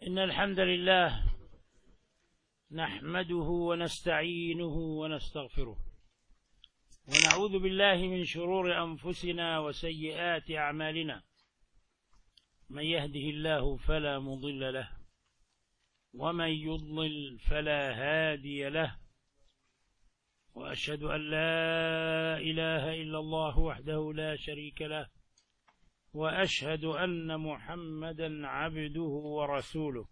إن الحمد لله نحمده ونستعينه ونستغفره ونعوذ بالله من شرور أنفسنا وسيئات أعمالنا. من يهده الله فلا مضل له ومن يضلل فلا هادي له، وأشهد أن لا إله إلا الله وحده لا شريك له، وأشهد أن محمدا عبده ورسوله.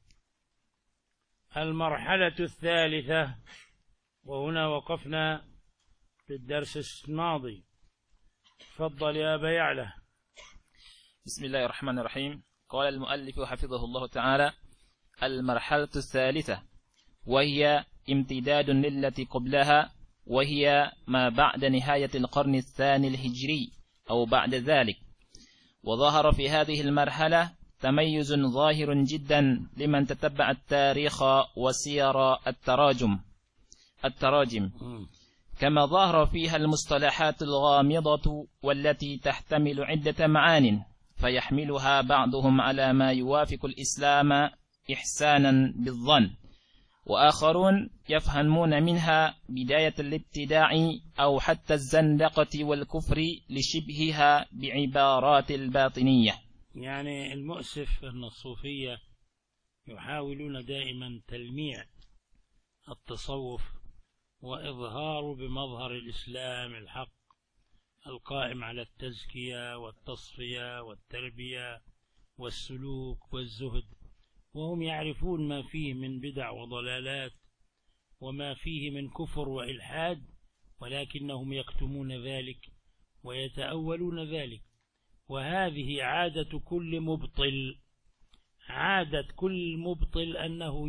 المرحلة الثالثة، وهنا وقفنا في الدرس الماضي. تفضل يا أبا يعلى. بسم الله الرحمن الرحيم. قال المؤلف حفظه الله تعالى: المرحلة الثالثة، وهي امتداد للتي قبلها، وهي ما بعد نهاية القرن الثاني الهجري أو بعد ذلك. وظهر في هذه المرحلة تميز ظاهر جدا لمن تتبع التاريخ وسير التراجم، كما ظهر فيها المصطلحات الغامضة والتي تحتمل عدة معان، فيحملها بعضهم على ما يوافق الإسلام إحسانا بالظن، وآخرون يفهمون منها بداية الابتداع أو حتى الزندقة والكفر لشبهها بعبارات الباطنية. يعني المؤسف أن الصوفية يحاولون دائما تلميع التصوف وإظهار بمظهر الإسلام الحق القائم على التزكية والتصفية والتربية والسلوك والزهد، وهم يعرفون ما فيه من بدع وضلالات وما فيه من كفر وإلحاد، ولكنهم يكتمون ذلك ويتأولون ذلك. وهذه عادة كل مبطل، عادة كل مبطل أنه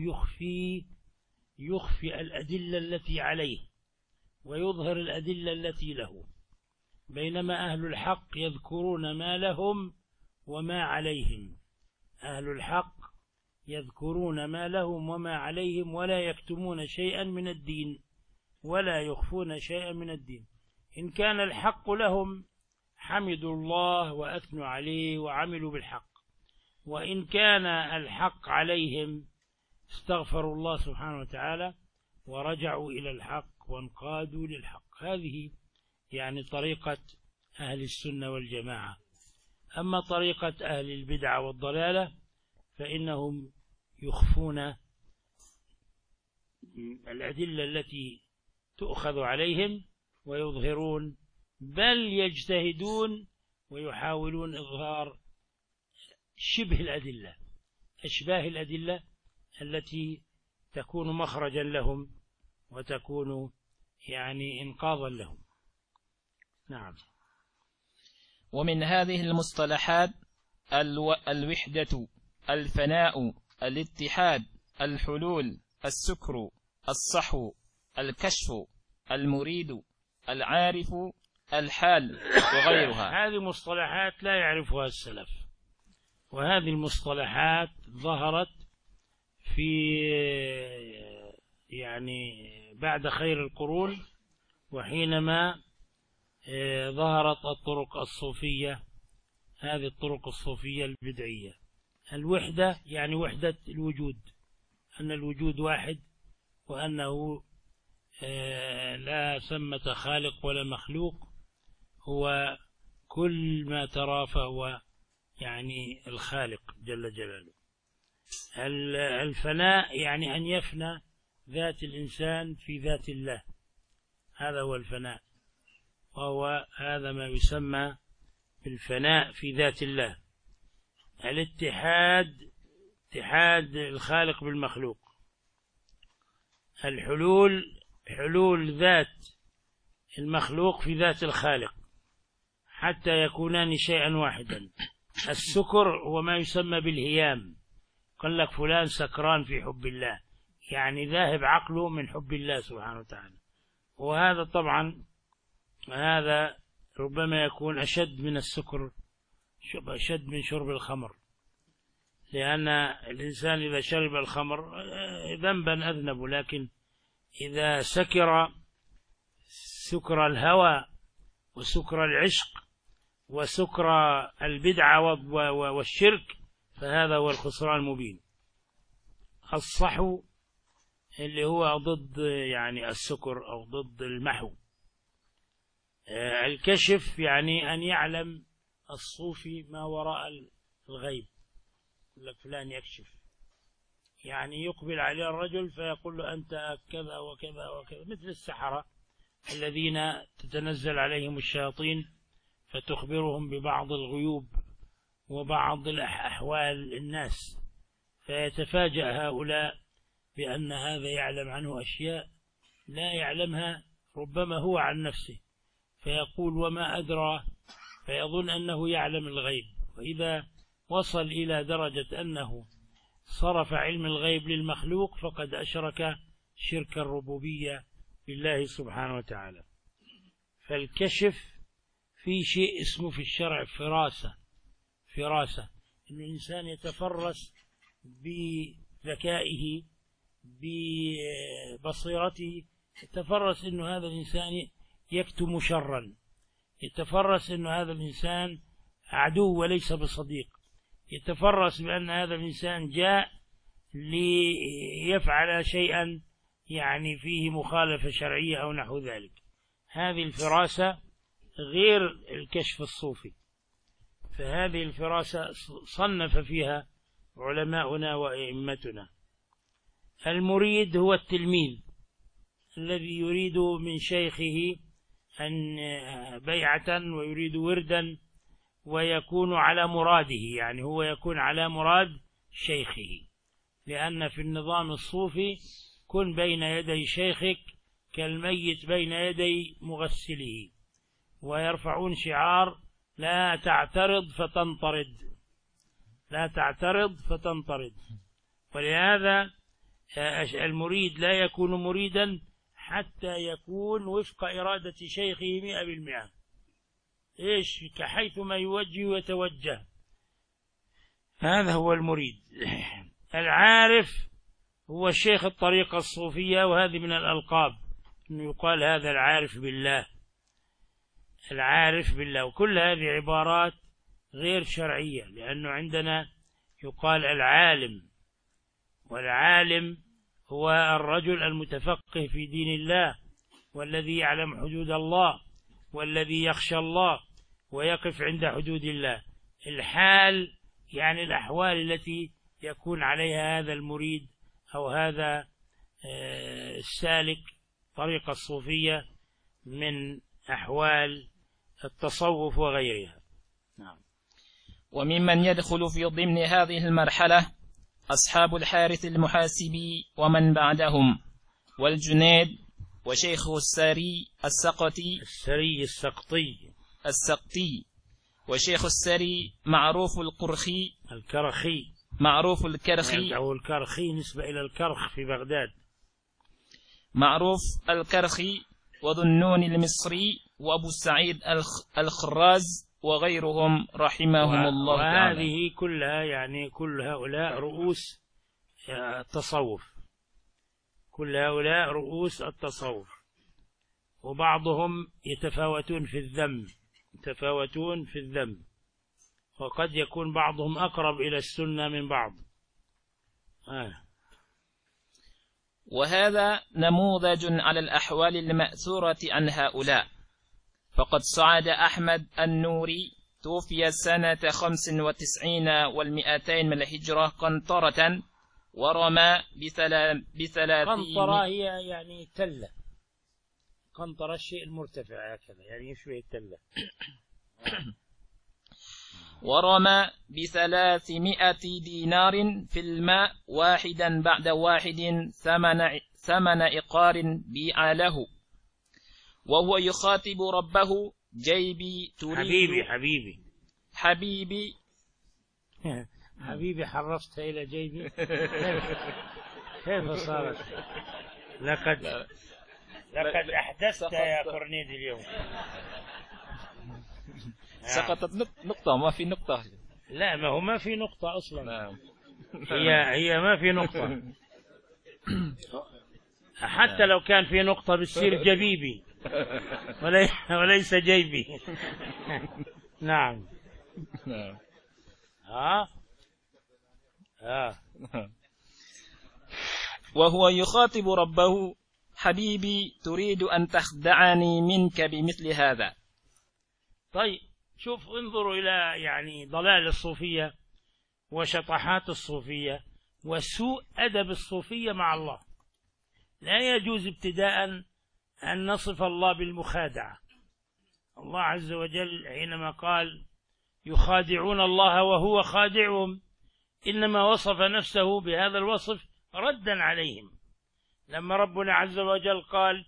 يخفي الأدلة التي عليه ويظهر الأدلة التي له، بينما أهل الحق يذكرون ما لهم وما عليهم. أهل الحق يذكرون ما لهم وما عليهم، ولا يكتمون شيئا من الدين ولا يخفون شيئا من الدين. إن كان الحق لهم حمدوا الله وأثنوا عليه وعملوا بالحق، وإن كان الحق عليهم استغفروا الله سبحانه وتعالى ورجعوا إلى الحق وانقادوا للحق. هذه يعني طريقة أهل السنة والجماعة. أما طريقة أهل البدع والضلالة فإنهم يخفون الأدلة التي تؤخذ عليهم ويظهرون، بل يجتهدون ويحاولون إظهار شبه الأدلة، أشباه الأدلة التي تكون مخرجا لهم وتكون يعني إنقاذا لهم. نعم. ومن هذه المصطلحات الوحدة، الفناء، الاتحاد، الحلول، السكر، الصحو، الكشف، المريد، العارف، الحال، وغيرها. هذه مصطلحات لا يعرفها السلف، وهذه المصطلحات ظهرت في يعني بعد خير القرون، وحينما ظهرت الطرق الصوفية، هذه الطرق الصوفية البدعية. الوحدة يعني وحدة الوجود، أن الوجود واحد، وأنه لا ثمة خالق ولا مخلوق، هو كل ما ترى فهو يعني الخالق جل جلاله. الفناء يعني أن يفنى ذات الإنسان في ذات الله، هذا هو الفناء، وهو هذا ما يسمى بالفناء في ذات الله. الاتحاد، اتحاد الخالق بالمخلوق. الحلول، حلول ذات المخلوق في ذات الخالق حتى يكونان شيئا واحدا. السكر هو ما يسمى بالهيام، قال لك فلان سكران في حب الله، يعني ذاهب عقله من حب الله سبحانه وتعالى. وهذا طبعا هذا ربما يكون أشد من السكر، أشد من شرب الخمر، لأن الإنسان إذا شرب الخمر ذنبا أذنب، لكن إذا سكر سكر الهوى وسكر العشق وسكر البدعة والشرك فهذا هو الخسران المبين. الصحو اللي هو ضد يعني السكر أو ضد المحو. الكشف يعني أن يعلم الصوفي ما وراء الغيب، يقول لك فلان يكشف، يعني يقبل عليه الرجل فيقول له أنت كذا وكذا وكذا، مثل السحرة الذين تتنزل عليهم الشياطين فتخبرهم ببعض الغيوب وبعض أحوال الناس، فيتفاجأ هؤلاء بأن هذا يعلم عنه أشياء لا يعلمها ربما هو عن نفسه، فيقول وما أدرى، فيظن أنه يعلم الغيب. وإذا وصل إلى درجة أنه صرف علم الغيب للمخلوق فقد أشرك شرك الربوبية بالله سبحانه وتعالى. فالكشف في شيء اسمه في الشرع فراسة، إن الإنسان يتفرس بذكائه ببصيرته، يتفرس إنه هذا الإنسان يكتم شرا، يتفرس إنه هذا الإنسان عدو وليس بصديق، يتفرس بأن هذا الإنسان جاء ليفعل شيئا يعني فيه مخالفة شرعية أو نحو ذلك. هذه الفراسة غير الكشف الصوفي، فهذه الفراسة صنف فيها علماؤنا وأئمتنا. المريد هو التلميذ الذي يريد من شيخه أن بيعة ويريد وردا ويكون على مراده، يعني هو يكون على مراد شيخه، لأن في النظام الصوفي كن بين يدي شيخك كالميت بين يدي مغسله، ويرفعون شعار لا تعترض فتنطرد. ولهذا المريد لا يكون مريدا حتى يكون وفق إرادة شيخه 100%، إيش كحيث ما يوجه يتوجه، هذا هو المريد. العارف هو الشيخ الطريقة الصوفية، وهذه من الألقاب أنه يقال هذا العارف بالله، وكل هذه عبارات غير شرعية، لأنه عندنا يقال العالم، والعالم هو الرجل المتفقه في دين الله والذي يعلم حدود الله والذي يخشى الله ويقف عند حدود الله. الحال يعني الأحوال التي يكون عليها هذا المريد أو هذا السالك طريقة الصوفية من أحوال التصوف وغيرها. نعم. وممن يدخل في ضمن هذه المرحلة أصحاب الحارث المحاسبي ومن بعدهم، والجنيد وشيخ السري السقطي وشيخ السري معروف الكرخي أو الكرخي نسبة إلى الكرخ في بغداد، معروف الكرخي وذو النون المصري وأبو سعيد الخراز وغيرهم رحمهم الله تعالى. وهذه كلها يعني كل هؤلاء رؤوس التصوف، وبعضهم يتفاوتون في الذم، وقد يكون بعضهم أقرب إلى السنة من بعض. وهذا نموذج على الأحوال المأثورة عن هؤلاء. فقد صعد أحمد النوري توفي سنة 95 و200 من الهجرة قنطرة، ورمى ب30. قنطرة هي يعني تلة، قنطرة الشيء المرتفع هكذا يعني يشبه التلة. ورمى ب300 دينار في الماء واحدا بعد واحد، ثمن إقار بيع له، وهو يخاطب ربه جيبي تريد حبيبي حرصت إلى جيبي. كيف صارت؟ لقد أحدثت يا كورنيد اليوم. سقطت نقطة، ما في نقطة. لا، ما هو ما في نقطة أصلا. نعم. هي ما في نقطة. حتى لو كان في نقطة بتصير جبيبي وليس جيبي. نعم. وهو يخاطب ربه: حبيبي تريد أن تخدعني منك بمثل هذا. طيب شوف، انظروا إلى يعني ضلال الصوفية وشطحات الصوفية وسوء أدب الصوفية مع الله. لا يجوز ابتداء أن نصف الله بالمخادعة. الله عز وجل حينما قال يخادعون الله وهو خادعهم، إنما وصف نفسه بهذا الوصف ردا عليهم. لما ربنا عز وجل قال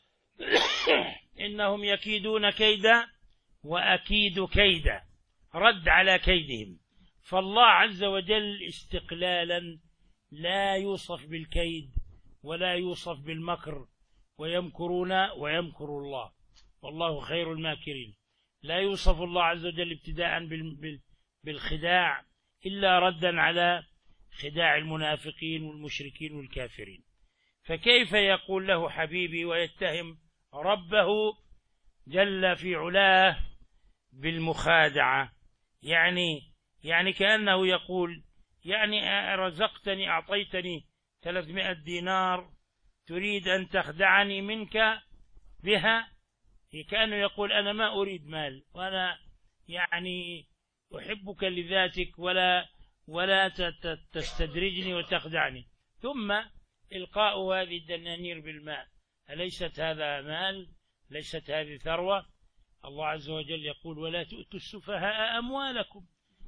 إنهم يكيدون كيدا وأكيد كيدا، رد على كيدهم. فالله عز وجل استقلالا لا يوصف بالكيد ولا يوصف بالمكر، ويمكرون ويمكر الله والله خير الماكرين. لا يوصف الله عز وجل ابتداء بالخداع إلا ردا على خداع المنافقين والمشركين والكافرين. فكيف يقول له حبيبي ويتهم ربه جل في علاه بالمخادعة؟ يعني كأنه يقول يعني رزقتني أعطيتني 300 دينار تريد أن تخدعني منك بها. كأنه يقول أنا ما أريد مال، وأنا يعني أحبك لذاتك ولا تستدرجني وتخدعني. ثم إلقاء هذه الدنانير بالماء، أليست هذا مال؟ ليست هذه ثروة؟ الله عز وجل يقول ولا تؤتوا السفهاء أموالكم.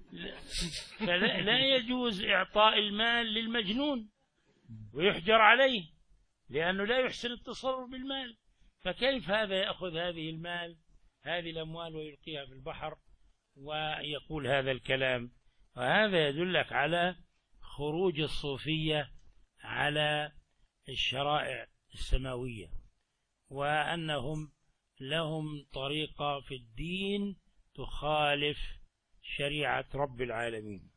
فلا يجوز إعطاء المال للمجنون ويحجر عليه لأنه لا يحسن التصرف بالمال. فكيف هذا يأخذ هذه الأموال ويلقيها في البحر ويقول هذا الكلام؟ وهذا يدلك على خروج الصوفية على الشرائع السماوية، وأنهم لهم طريقة في الدين تخالف شريعة رب العالمين.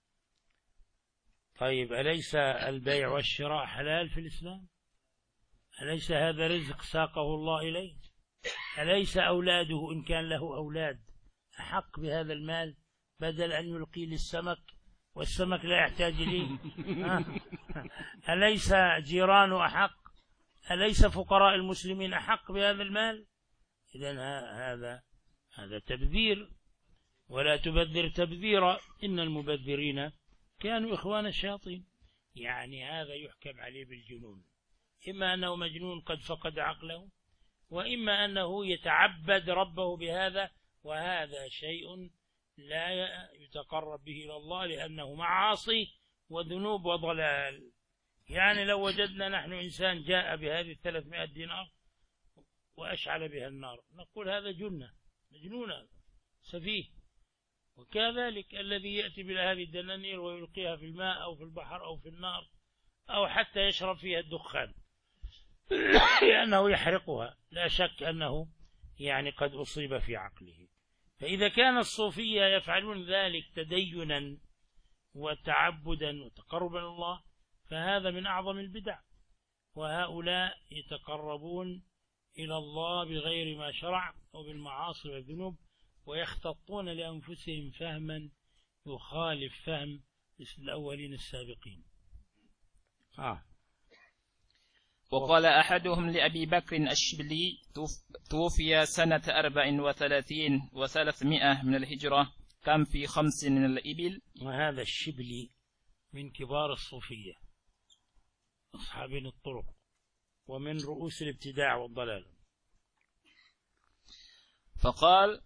طيب أليس البيع والشراء حلال في الإسلام؟ أليس هذا رزق ساقه الله إليه؟ أليس أولاده إن كان له أولاد أحق بهذا المال بدل أن يلقي للسمك والسمك لا يحتاج ليه؟ أليس جيرانه أحق؟ أليس فقراء المسلمين أحق بهذا المال؟ إذن هذا تبذير، ولا تبذر تبذيرا إن المبذرين كانوا إخوان الشياطين. يعني هذا يحكم عليه بالجنون، إما أنه مجنون قد فقد عقله، وإما أنه يتعبد ربه بهذا، وهذا شيء لا يتقرب به إلى الله لأنه معاصي وذنوب وضلال. يعني لو وجدنا نحن إنسان جاء بهذه 300 دينار وأشعل بها النار نقول هذا مجنون سفيه. وكذلك الذي يأتي بهذه الدنانير ويلقيها في الماء أو في البحر أو في النار أو حتى يشرب فيها الدخان لأنه يحرقها، لا شك أنه يعني قد أصيب في عقله. فإذا كان الصوفية يفعلون ذلك تدينا وتعبدا وتقربا إلى الله فهذا من أعظم البدع. وهؤلاء يتقربون إلى الله بغير ما شرع وبالمعاصي والذنوب، ويختطون لأنفسهم فهما يخالف فهم الأولين السابقين. وقال أحدهم لأبي بكر الشبلي توفي سنة 34 و300 من الهجرة، كم في 5 من الإبل. وهذا الشبلي من كبار الصوفية أصحابين الطرق ومن رؤوس الابتداع والضلال. فقال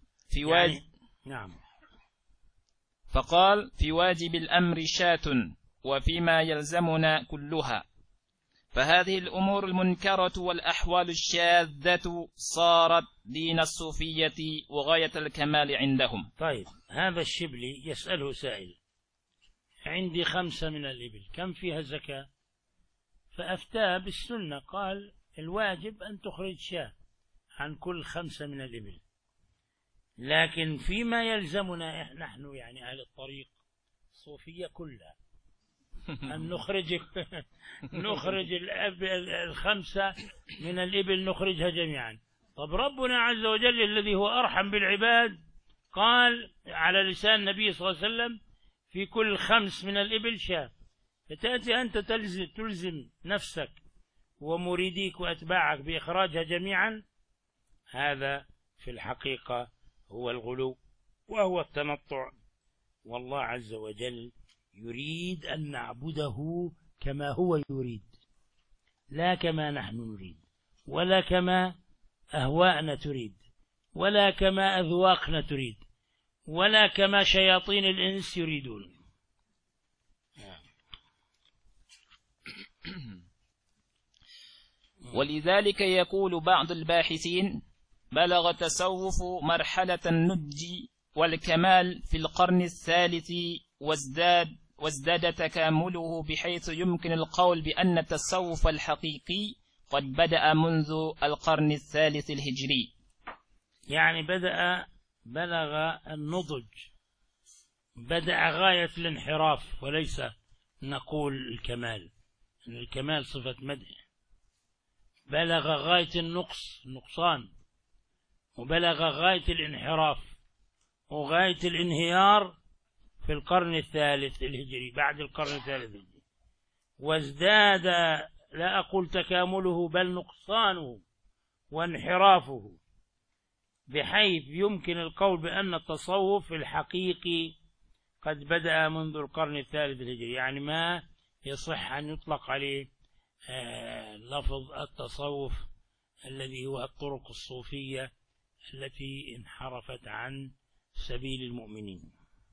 في واجب الأمر شاة وفيما يلزمنا كلها. فهذه الأمور المنكرة والأحوال الشاذة صارت دين الصوفية وغاية الكمال عندهم. طيب هذا الشبلي يسأله سائل عندي 5 من الإبل كم فيها زكاة؟ فأفتاه بالسنة، قال الواجب أن تخرج شاة عن كل 5 من الإبل، لكن فيما يلزمنا نحن يعني أهل الطريق الصوفية كلها أن نخرج 5 من الإبل نخرجها جميعا. طب ربنا عز وجل الذي هو أرحم بالعباد قال على لسان النبي صلى الله عليه وسلم في كل 5 من الإبل شاة، فتأتي أنت تلزم نفسك ومريديك وأتباعك بإخراجها جميعا، هذا في الحقيقة هو الغلو وهو التنطع. والله عز وجل يريد أن نعبده كما هو يريد، لا كما نحن نريد، ولا كما أهواءنا تريد، ولا كما أذواقنا تريد، ولا كما شياطين الإنس يريدون. ولذلك يقول بعض الباحثين: بلغ التصوف مرحلة النضج والكمال في القرن الثالث، وازداد تكامله بحيث يمكن القول بأن التصوف الحقيقي قد بدأ منذ القرن الثالث الهجري. يعني بلغ النضج، بدأ غاية الانحراف، وليس نقول الكمال، إن الكمال صفة مدح. بلغ غاية النقصان، وبلغ غاية الانحراف وغاية الانهيار في القرن الثالث الهجري، بعد القرن الثالث الهجري. وازداد، لا أقول تكامله، بل نقصانه وانحرافه، بحيث يمكن القول بأن التصوف الحقيقي قد بدأ منذ القرن الثالث الهجري. يعني ما يصح أن يطلق عليه لفظ التصوف الذي هو الطرق الصوفية التي انحرفت عن سبيل المؤمنين.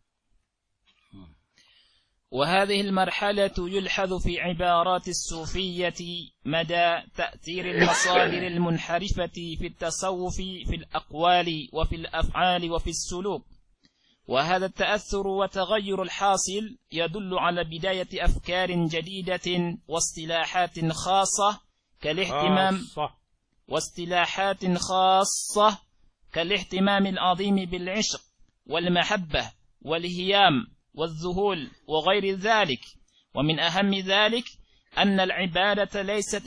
وهذه المرحلة يلحظ في عبارات الصوفية مدى تأثير المصادر المنحرفة في التصوف في الأقوال وفي الأفعال وفي السلوك. وهذا التأثر والتغير الحاصل يدل على بداية أفكار جديدة واصطلاحات خاصة كالاهتمام العظيم بالعشق والمحبة والهيام والذهول وغير ذلك. ومن أهم ذلك أن العبادة ليست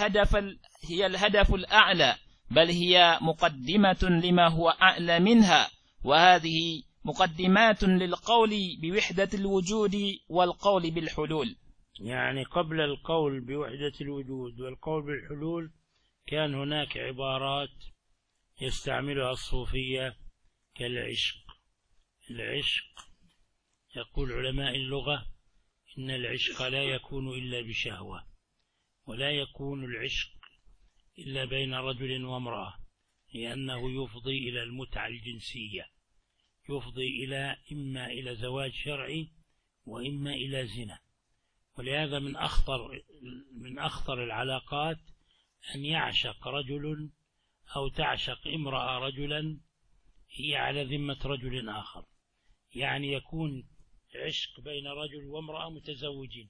هي الهدف الأعلى، بل هي مقدمة لما هو أعلى منها، وهذه مقدمات للقول بوحدة الوجود والقول بالحلول. يعني قبل القول بوحدة الوجود والقول بالحلول كان هناك عبارات يستعملها الصوفية كالعشق. العشق، يقول علماء اللغة إن العشق لا يكون إلا بشهوة، ولا يكون العشق إلا بين رجل وامرأة، لأنه يفضي إلى المتعة الجنسية، يفضي إما إلى زواج شرعي وإما إلى زنا. ولهذا من أخطر العلاقات أن يعشق رجل أو تعشق امرأة رجلا هي على ذمة رجل آخر. يعني يكون عشق بين رجل وامرأة متزوجين،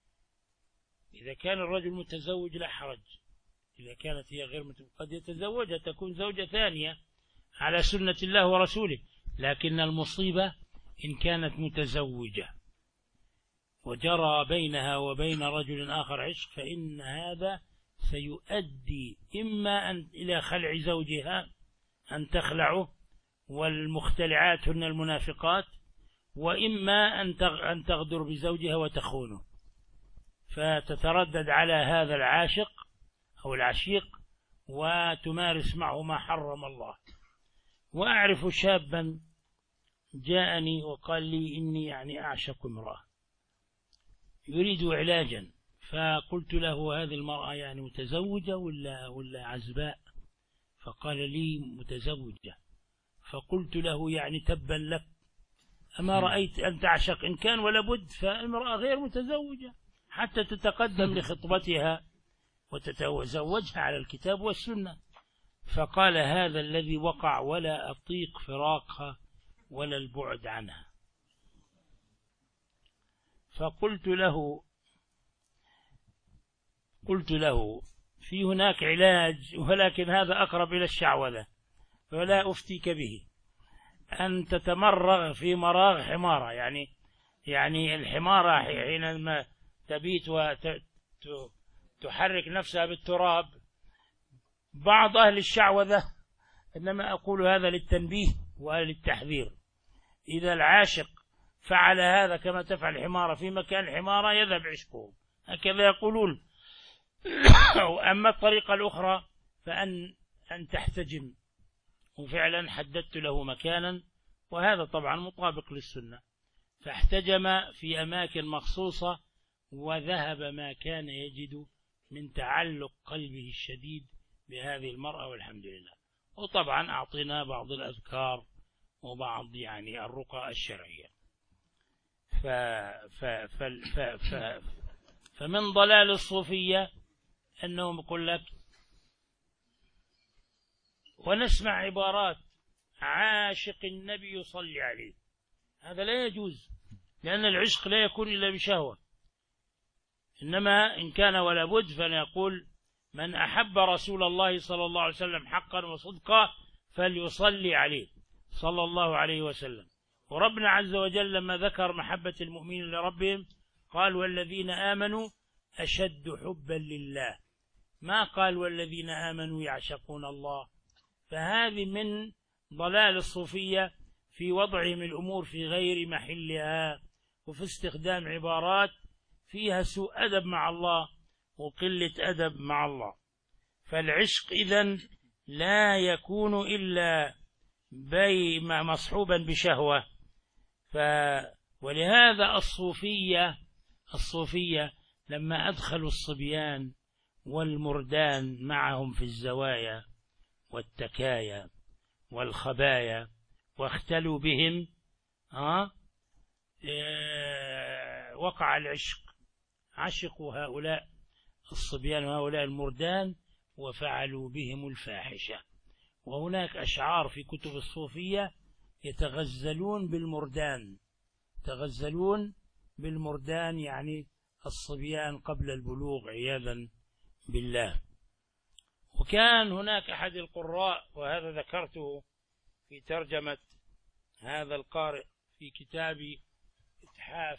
إذا كان الرجل متزوج لا حرج، إذا كانت هي غير متزوجة قد يتزوجها، تكون زوجة ثانية على سنة الله ورسوله. لكن المصيبة إن كانت متزوجة وجرى بينها وبين رجل آخر عشق، فإن هذا سيؤدي إما إلى خلع زوجها، أن تخلعه، والمختلعات هن المنافقات، وإما أن تغدر بزوجها وتخونه، فتتردد على هذا العاشق أو العشيق وتمارس معه ما حرم الله. وأعرف شابا جاءني وقال لي إني يعني أعشق امرأة يريد علاجا، فقلت له هذه المرأة يعني متزوجة ولا عزباء؟ فقال لي متزوجة. فقلت له يعني تبا لك، أما رأيت أن تعشق إن كان ولا بد فالمرأة غير متزوجة حتى تتقدم لخطبتها وتتزوجها على الكتاب والسنة. فقال هذا الذي وقع ولا أطيق فراقها ولا البعد عنها. فقلت له في هناك علاج، ولكن هذا أقرب إلى الشعوذة ولا أفتيك به، أن تتمرغ في مراغ حمارة. يعني الحمارة حينما تبيت وتحرك نفسها بالتراب، بعض أهل الشعوذة، إنما أقول هذا للتنبيه وللتحذير، إذا العاشق فعل هذا كما تفعل الحمارة في مكان الحمارة يذهب عشقه، هكذا يقولون. أما الطريقة الأخرى فأن تحتجم، وفعلا حددت له مكانا، وهذا طبعا مطابق للسنة، فاحتجم في أماكن مخصوصة وذهب ما كان يجد من تعلق قلبه الشديد بهذه المرأة، والحمد لله. وطبعا أعطينا بعض الأذكار وبعض يعني الرقى الشرعية. فمن ضلال الصوفية أنهم يقول لك، ونسمع عبارات عاشق النبي يصلي عليه، هذا لا يجوز، لأن العشق لا يكون إلا بشهوة، إنما إن كان ولا بد فنقول من أحب رسول الله صلى الله عليه وسلم حقا وصدقا فليصلي عليه صلى الله عليه وسلم. وربنا عز وجل لما ذكر محبة المؤمنين لربهم قال والذين آمنوا أشد حبا لله، ما قال والذين آمنوا يعشقون الله. فهذه من ضلال الصوفية في وضعهم الأمور في غير محلها، وفي استخدام عبارات فيها سوء أدب مع الله وقلة أدب مع الله. فالعشق إذن لا يكون إلا مصحوبا بشهوة. ولهذا الصوفية لما أدخلوا الصبيان والمردان معهم في الزوايا والتكايا والخبايا واختلوا بهم وقع العشق، عشقوا هؤلاء الصبيان وهؤلاء المردان وفعلوا بهم الفاحشة. وهناك أشعار في كتب الصوفية يتغزلون بالمردان، يعني الصبيان قبل البلوغ عياذا بالله. وكان هناك أحد القراء، وهذا ذكرته في ترجمة هذا القارئ في كتاب إتحاف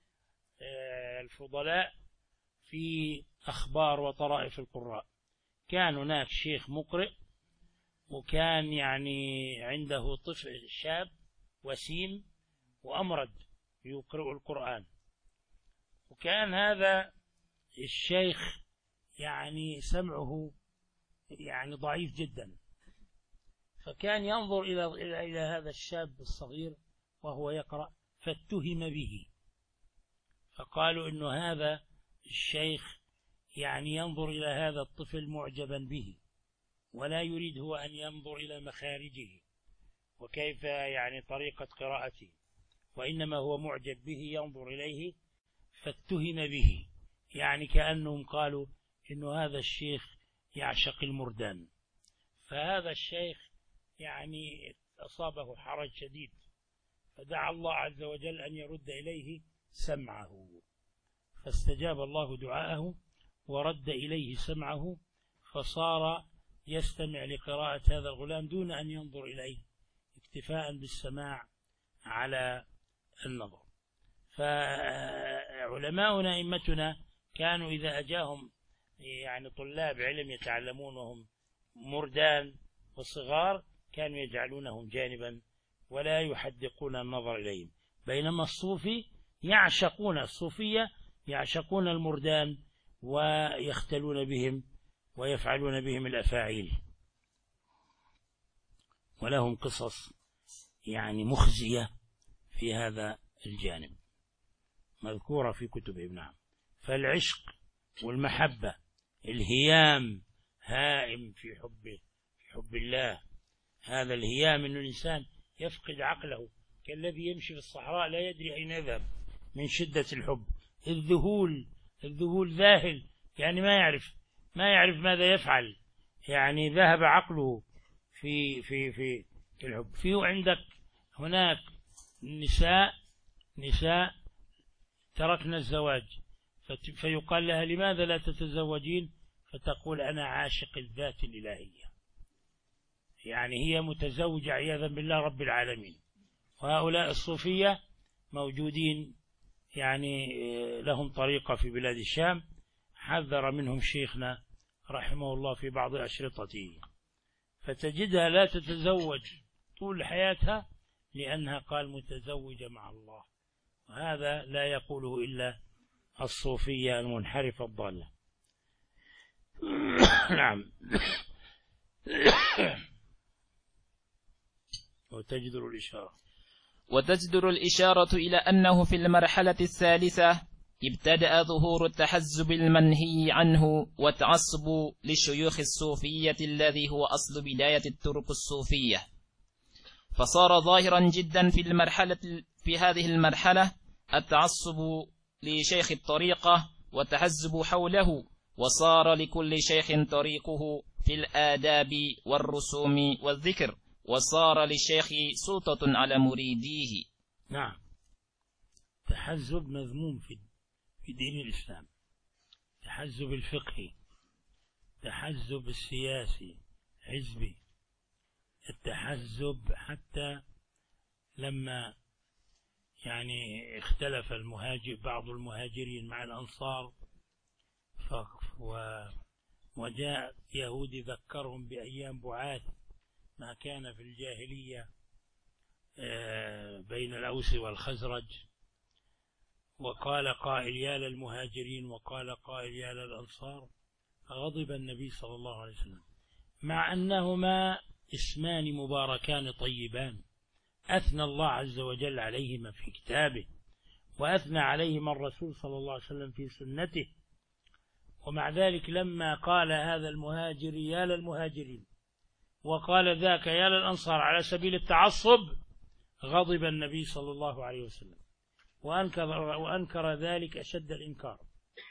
الفضلاء في أخبار وطرائف القراء، كان هناك شيخ مقرئ، وكان يعني عنده طفل شاب وسيم وأمرد يقرأ القرآن. وكان هذا الشيخ يعني سمعه يعني ضعيف جدا، فكان ينظر إلى هذا الشاب الصغير وهو يقرأ فاتهم به، فقالوا إنه هذا الشيخ يعني ينظر إلى هذا الطفل معجبا به، ولا يريد هو أن ينظر إلى مخارجه وكيف يعني طريقة قراءته، وإنما هو معجب به ينظر إليه، فاتهم به، يعني كأنهم قالوا إنه هذا الشيخ يعشق المردان. فهذا الشيخ يعني أصابه حرج شديد، فدعا الله عز وجل أن يرد إليه سمعه، فاستجاب الله دعاءه ورد إليه سمعه، فصار يستمع لقراءة هذا الغلام دون أن ينظر إليه، اكتفاء بالسماع على النظر. فعلماؤنا أئمتنا كانوا إذا أجاهم يعني طلاب علم يتعلمون وهم مردان وصغار كانوا يجعلونهم جانبا ولا يحدقون النظر إليهم، بينما الصوفية يعشقون المردان ويختلون بهم ويفعلون بهم الأفاعيل، ولهم قصص يعني مخزية في هذا الجانب مذكورة في كتبهم. نعم. فالعشق والمحبة الهيام هائم في حب الله، هذا الهيام أن الإنسان يفقد عقله كالذي يمشي في الصحراء لا يدري أين يذهب من شدة الحب. الذهول ذاهل، يعني ما يعرف ماذا يفعل، يعني ذهب عقله في الحب. في عندك هناك نساء تركنا الزواج، فيقال لها لماذا لا تتزوجين؟ فتقول أنا عاشق الذات الإلهية، يعني هي متزوجة عياذا بالله رب العالمين. وهؤلاء الصوفية موجودين، يعني لهم طريقة في بلاد الشام، حذر منهم شيخنا رحمه الله في بعض أشرطته، فتجدها لا تتزوج طول حياتها لأنها قال متزوجة مع الله، وهذا لا يقوله إلا الصوفية المنحرفة الضالة. نعم. وتجدر الإشارة إلى أنه في المرحلة الثالثة ابتدأ ظهور التحزب المنهي عنه والتعصب للشيوخ الصوفية الذي هو أصل بداية الطرق الصوفية، فصار ظاهرا جدا في هذه المرحلة التعصب لشيخ الطريقة والتحزب حوله، وصار لكل شيخ طريقه في الآداب والرسوم والذكر، وصار للشيخ سلطة على مريديه. نعم. تحزب مذموم في دين الإسلام، تحزب الفقهي، تحزب السياسي حزبي، التحزب حتى لما يعني اختلف بعض المهاجرين مع الأنصار وجاء يهودي ذكرهم بأيام بعاث ما كان في الجاهلية بين الأوس والخزرج، وقال قائل يا للمهاجرين وقال قائل يا للأنصار، فغضب النبي صلى الله عليه وسلم، مع أنهما اسمان مباركان طيبان أثنى الله عز وجل عليهما في كتابه، وأثنى عليهما الرسول صلى الله عليه وسلم في سنته، ومع ذلك لما قال هذا المهاجر يا للمهاجرين وقال ذاك يا للأنصار على سبيل التعصب، غضب النبي صلى الله عليه وسلم وأنكر ذلك أشد الإنكار،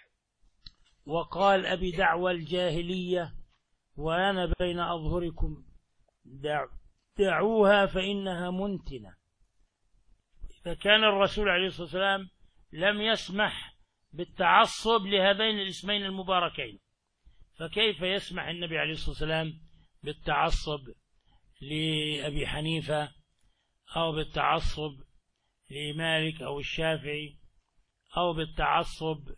وقال أبي دعوى الجاهلية وأنا بين أظهركم دعوها فإنها منتنة. إذا كان الرسول عليه الصلاة والسلام لم يسمح بالتعصب لهذين الاسمين المباركين، فكيف يسمح النبي عليه الصلاة والسلام بالتعصب لأبي حنيفة أو بالتعصب لمالك أو الشافعي أو بالتعصب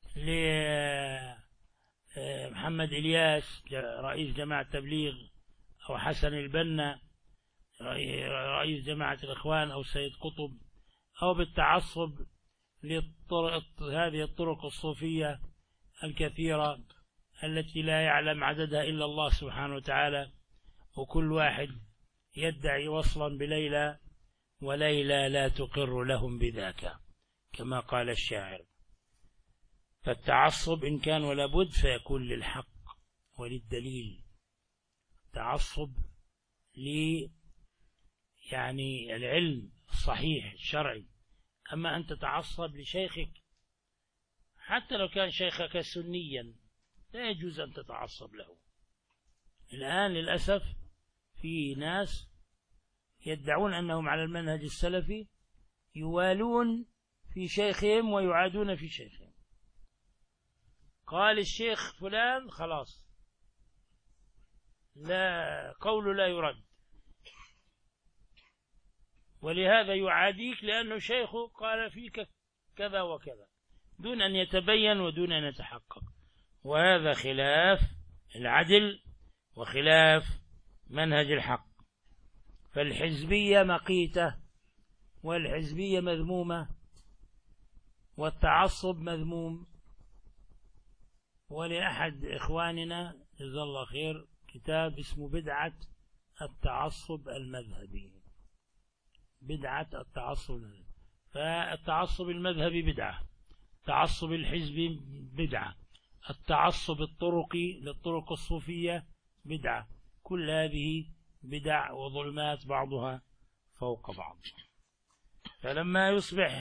لمحمد إلياس رئيس جماعة التبليغ أو حسن البنا رئيس جماعة الإخوان أو سيد قطب، أو بالتعصب هذه الطرق الصوفية الكثيرة التي لا يعلم عددها إلا الله سبحانه وتعالى، وكل واحد يدعي وصلا بليلى وليلى لا تقر لهم بذاك كما قال الشاعر. فالتعصب إن كان ولا بد فيكون للحق وللدليل، تعصب يعني العلم الصحيح الشرعي. أما أن تتعصب لشيخك حتى لو كان شيخك سنيا لا يجوز أن تتعصب له. الآن للأسف في ناس يدعون أنهم على المنهج السلفي يوالون في شيخهم ويعادون في شيخهم. قال الشيخ فلان خلاص لا قول لا يرد، ولهذا يعاديك لأنه شيخه قال فيك كذا وكذا دون أن يتبين ودون أن يتحقق، وهذا خلاف العدل وخلاف منهج الحق. فالحزبية مقيتة والحزبية مذمومة والتعصب مذموم. ولأحد إخواننا جزاه الله خير كتاب اسمه بدعة التعصب المذهبي، بدعة التعصب المذهبي. فالتعصب المذهبي بدعة، التعصب الحزبي بدعة، التعصب الطرقي للطرق الصوفية بدعة، كل هذه بدع وظلمات بعضها فوق بعض. فلما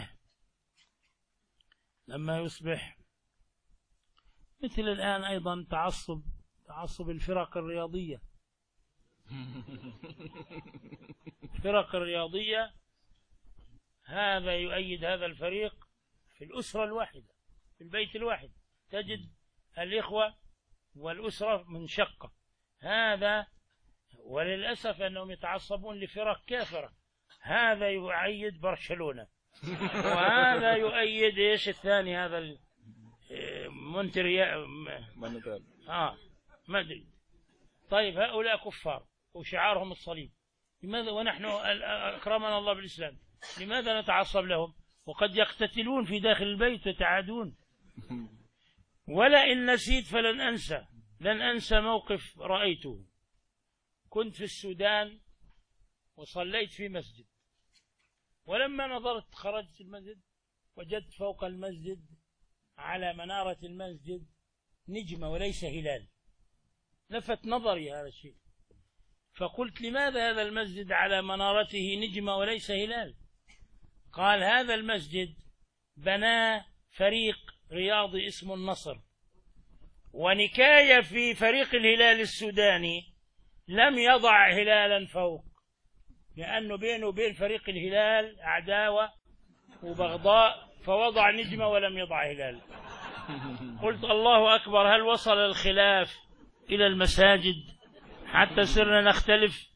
يصبح مثل الآن أيضا تعصب الفرق الرياضية. الفرق الرياضية هذا يؤيد هذا الفريق في الأسرة الواحدة في البيت الواحد، تجد الإخوة والأسرة منشقة. هذا وللأسف أنهم يتعصبون لفرق كافرة، هذا يؤيد برشلونة وهذا يؤيد إيش الثاني هذا مدريد. طيب هؤلاء كفار وشعارهم الصليب، لماذا ونحن أكرمنا الله بالإسلام لماذا نتعصب لهم؟ وقد يقتتلون في داخل البيت ويتعادون. ولئن نسيت فلن أنسى، لن أنسى موقف رأيته. كنت في السودان وصليت في مسجد، ولما نظرت خرجت المسجد وجدت فوق المسجد على منارة المسجد نجمة وليس هلال. لفت نظري هذا الشيء، فقلت لماذا هذا المسجد على منارته نجمة وليس هلال؟ قال هذا المسجد بناه فريق رياضي اسمه النصر، ونكاية في فريق الهلال السوداني لم يضع هلالا فوق، لأنه بينه وبين فريق الهلال عداوة وبغضاء، فوضع نجمة ولم يضع هلال. قلت الله أكبر، هل وصل الخلاف إلى المساجد حتى صرنا نختلف؟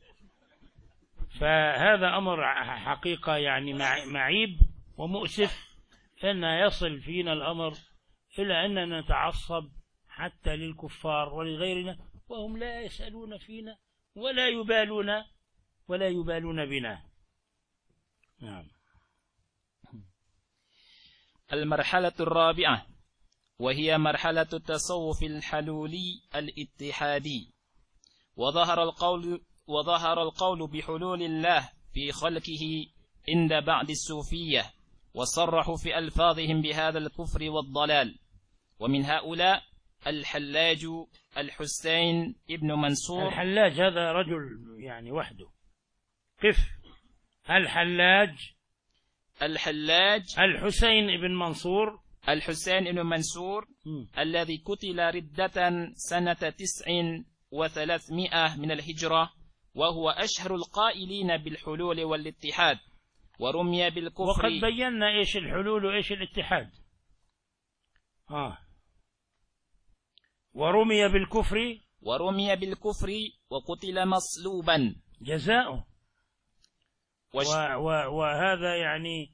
فهذا أمر حقيقة يعني معيب ومؤسف، أن يصل فينا الأمر إلى أننا نتعصب حتى للكفار ولغيرنا، وهم لا يسألون فينا ولا يبالون بنا. نعم. المرحلة الرابعة وهي مرحلة التصوف الحلولي الاتحادي. وظهر القول بحلول الله في خلقه عند بعض الصوفية، وصرحوا في ألفاظهم بهذا الكفر والضلال. ومن هؤلاء الحلاج الحسين ابن منصور. الحلاج هذا رجل يعني وحده. كيف؟ الحلاج الحسين ابن منصور. الحسين ابن منصور الذي قتل ردة سنة 9 و300 من الهجرة، وهو أشهر القائلين بالحلول والاتحاد، ورمي بالكفر. وقد بينا إيش الحلول وإيش الاتحاد. ورمي بالكفر وقتل مصلوبا جزاؤه. وهذا يعني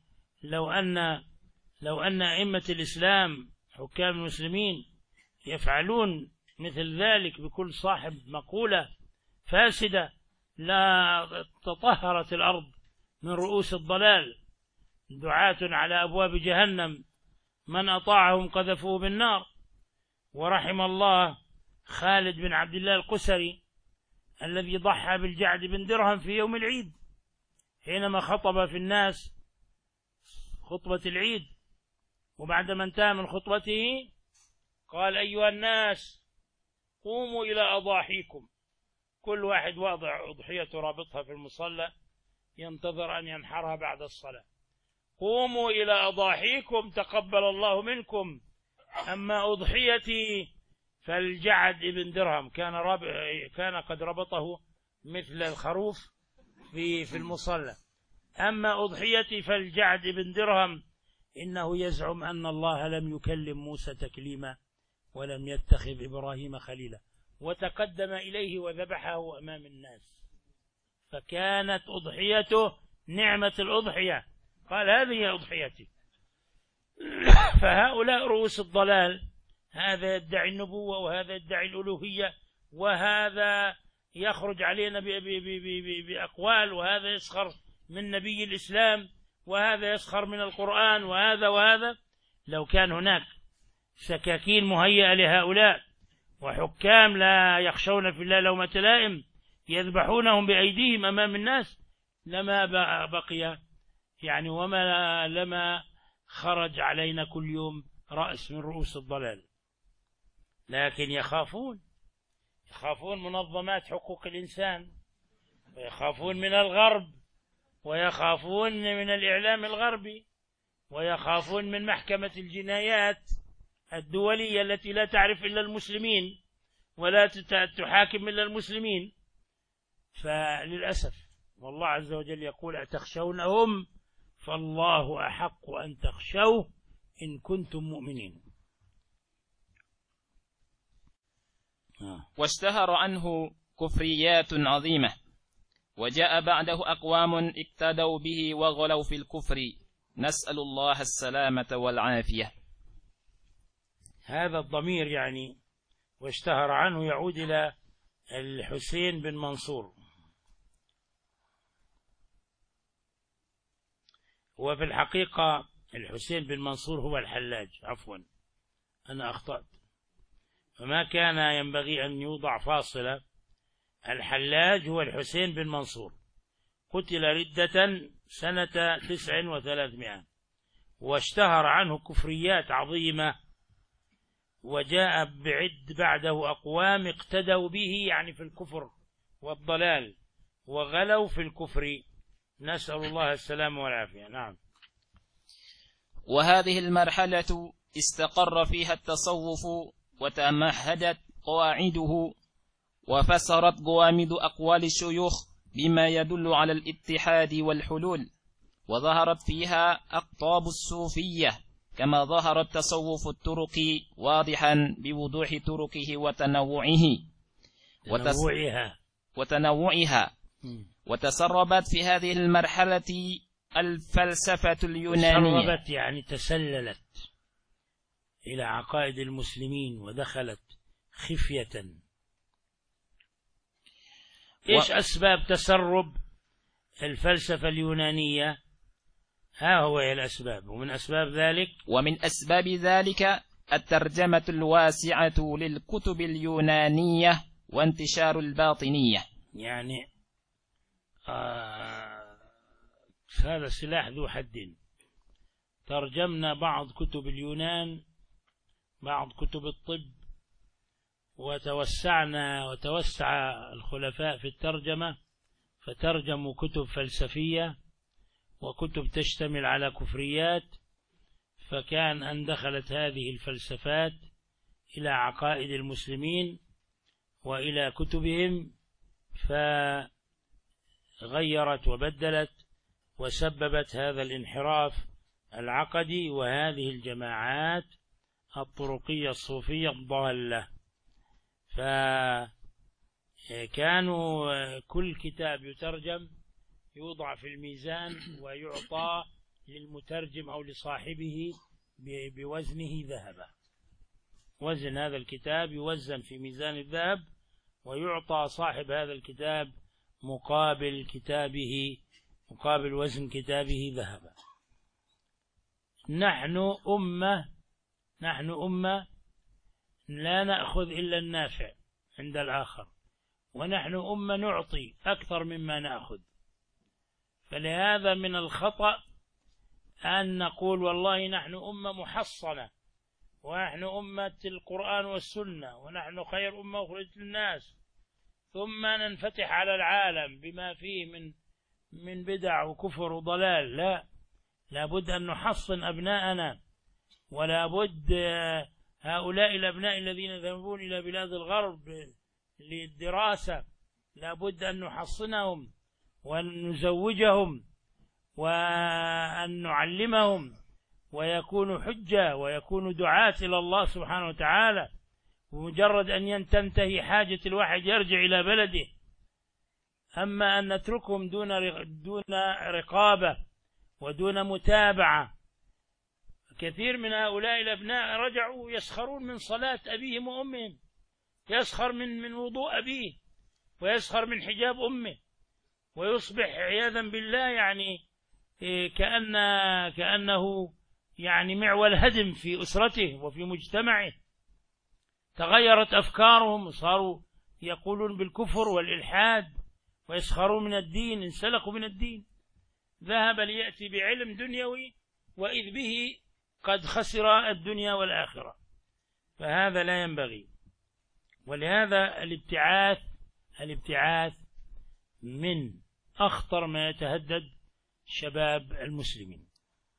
لو أن أئمة الإسلام حكام المسلمين يفعلون مثل ذلك بكل صاحب مقولة فاسدة لا تطهرت الأرض من رؤوس الضلال، دعاة على أبواب جهنم من أطاعهم قذفوه بالنار. ورحم الله خالد بن عبد الله القسري الذي ضحى بالجعد بن درهم في يوم العيد، حينما خطب في الناس خطبة العيد، وبعدما انتهى من خطبته قال أيها الناس قوموا إلى أضاحيكم. كل واحد واضع أضحيته رابطها في المصلى ينتظر أن ينحرها بعد الصلاة. قوموا إلى أضاحيكم تقبل الله منكم. أما أضحيتي فالجعد ابن درهم كان قد ربطه مثل الخروف في المصلى. أما أضحيتي فالجعد ابن درهم إنه يزعم أن الله لم يكلم موسى تكليما ولم يتخذ إبراهيم خليلا، وتقدم إليه وذبحه أمام الناس، فكانت أضحيته نعمة الأضحية، قال هذه أضحيتي. فهؤلاء رؤوس الضلال، هذا يدعي النبوة وهذا يدعي الألوهية، وهذا يخرج علينا بأقوال، وهذا يسخر من نبي الإسلام، وهذا يسخر من القرآن، وهذا. لو كان هناك سكاكين مهيئة لهؤلاء وحكام لا يخشون في الله لومة لائم يذبحونهم بأيديهم أمام الناس لما بقي يعني لما خرج علينا كل يوم رأس من رؤوس الضلال. لكن يخافون منظمات حقوق الإنسان، ويخافون من الغرب، ويخافون من الإعلام الغربي، ويخافون من محكمة الجنايات الدولية التي لا تعرف إلا المسلمين ولا تحاكم إلا المسلمين. فللأسف والله عز وجل يقول أتخشونهم فالله أحق أن تخشوه إن كنتم مؤمنين. واشتهر عنه كفريات عظيمة، وجاء بعده أقوام اقتدوا به وغلوا في الكفر، نسأل الله السلامة والعافية. هذا الضمير يعني واشتهر عنه يعود إلى الحسين بن منصور. وفي الحقيقة الحسين بن منصور هو الحلاج، عفوا أنا أخطأت، فما كان ينبغي أن يوضع فاصلة. الحلاج هو الحسين بن منصور، قتل ردة سنة 9 و300، واشتهر عنه كفريات عظيمة، وجاء بعده أقوام اقتدوا به يعني في الكفر والضلال، وغلوا في الكفر، نسأل الله السلامة والعافية. نعم. وهذه المرحلة استقر فيها التصوف وتمهدت قواعده، وفسرت جوامد أقوال الشيوخ بما يدل على الاتحاد والحلول، وظهرت فيها أقطاب الصوفية كما ظهر التصوف التركي واضحا بوضوح تركه وتنوعها. وتسربت في هذه المرحلة الفلسفة اليونانية. تسربت يعني تسللت إلى عقائد المسلمين ودخلت خفية. إيش أسباب تسرب الفلسفة اليونانية؟ ها هو الأسباب، ومن أسباب ذلك الترجمة الواسعة للكتب اليونانية وانتشار الباطنية. يعني هذا سلاح ذو حدين. ترجمنا بعض كتب اليونان، بعض كتب الطب، وتوسع الخلفاء في الترجمة، فترجموا كتب فلسفية وكتب تشتمل على كفريات، فكان أن دخلت هذه الفلسفات إلى عقائد المسلمين وإلى كتبهم، فغيرت وبدلت وسببت هذا الانحراف العقدي وهذه الجماعات الطرقية الصوفية الضالة. فكانوا كل كتاب يترجم يوضع في الميزان ويعطى للمترجم أو لصاحبه بوزنه ذهبا. وزن هذا الكتاب يوزن في ميزان الذهب، ويعطى صاحب هذا الكتاب مقابل وزن كتابه ذهبا. نحن أمة لا نأخذ إلا النافع عند الآخر، ونحن أمة نعطي أكثر مما نأخذ. فلهذا من الخطأ أن نقول والله نحن أمة محصنة، ونحن أمة القرآن والسنة، ونحن خير أمة أخرجت للناس، ثم ننفتح على العالم بما فيه من بدع وكفر وضلال. لا بد أن نحصن أبناءنا، ولا بد هؤلاء الأبناء الذين يذهبون إلى بلاد الغرب للدراسة لا بد أن نحصنهم وأن نزوجهم وأن نعلمهم ويكونوا حجة ويكونوا دعاة إلى الله سبحانه وتعالى. ومجرد أن تنتهي حاجة الواحد يرجع إلى بلده. أما أن نتركهم دون رقابة ودون متابعة. كثير من هؤلاء الأبناء رجعوا يسخرون من صلاة أبيهم وأمهم، يسخر من وضوء أبيه، ويسخر من حجاب أمه، ويصبح عياذا بالله يعني كأنه يعني معول هدم في أسرته وفي مجتمعه. تغيرت أفكارهم وصاروا يقولون بالكفر والإلحاد ويسخرون من الدين، انسلخوا من الدين. ذهب ليأتي بعلم دنيوي وإذ به قد خسر الدنيا والآخرة، فهذا لا ينبغي. ولهذا الابتعاث من أخطر ما يتهدد شباب المسلمين.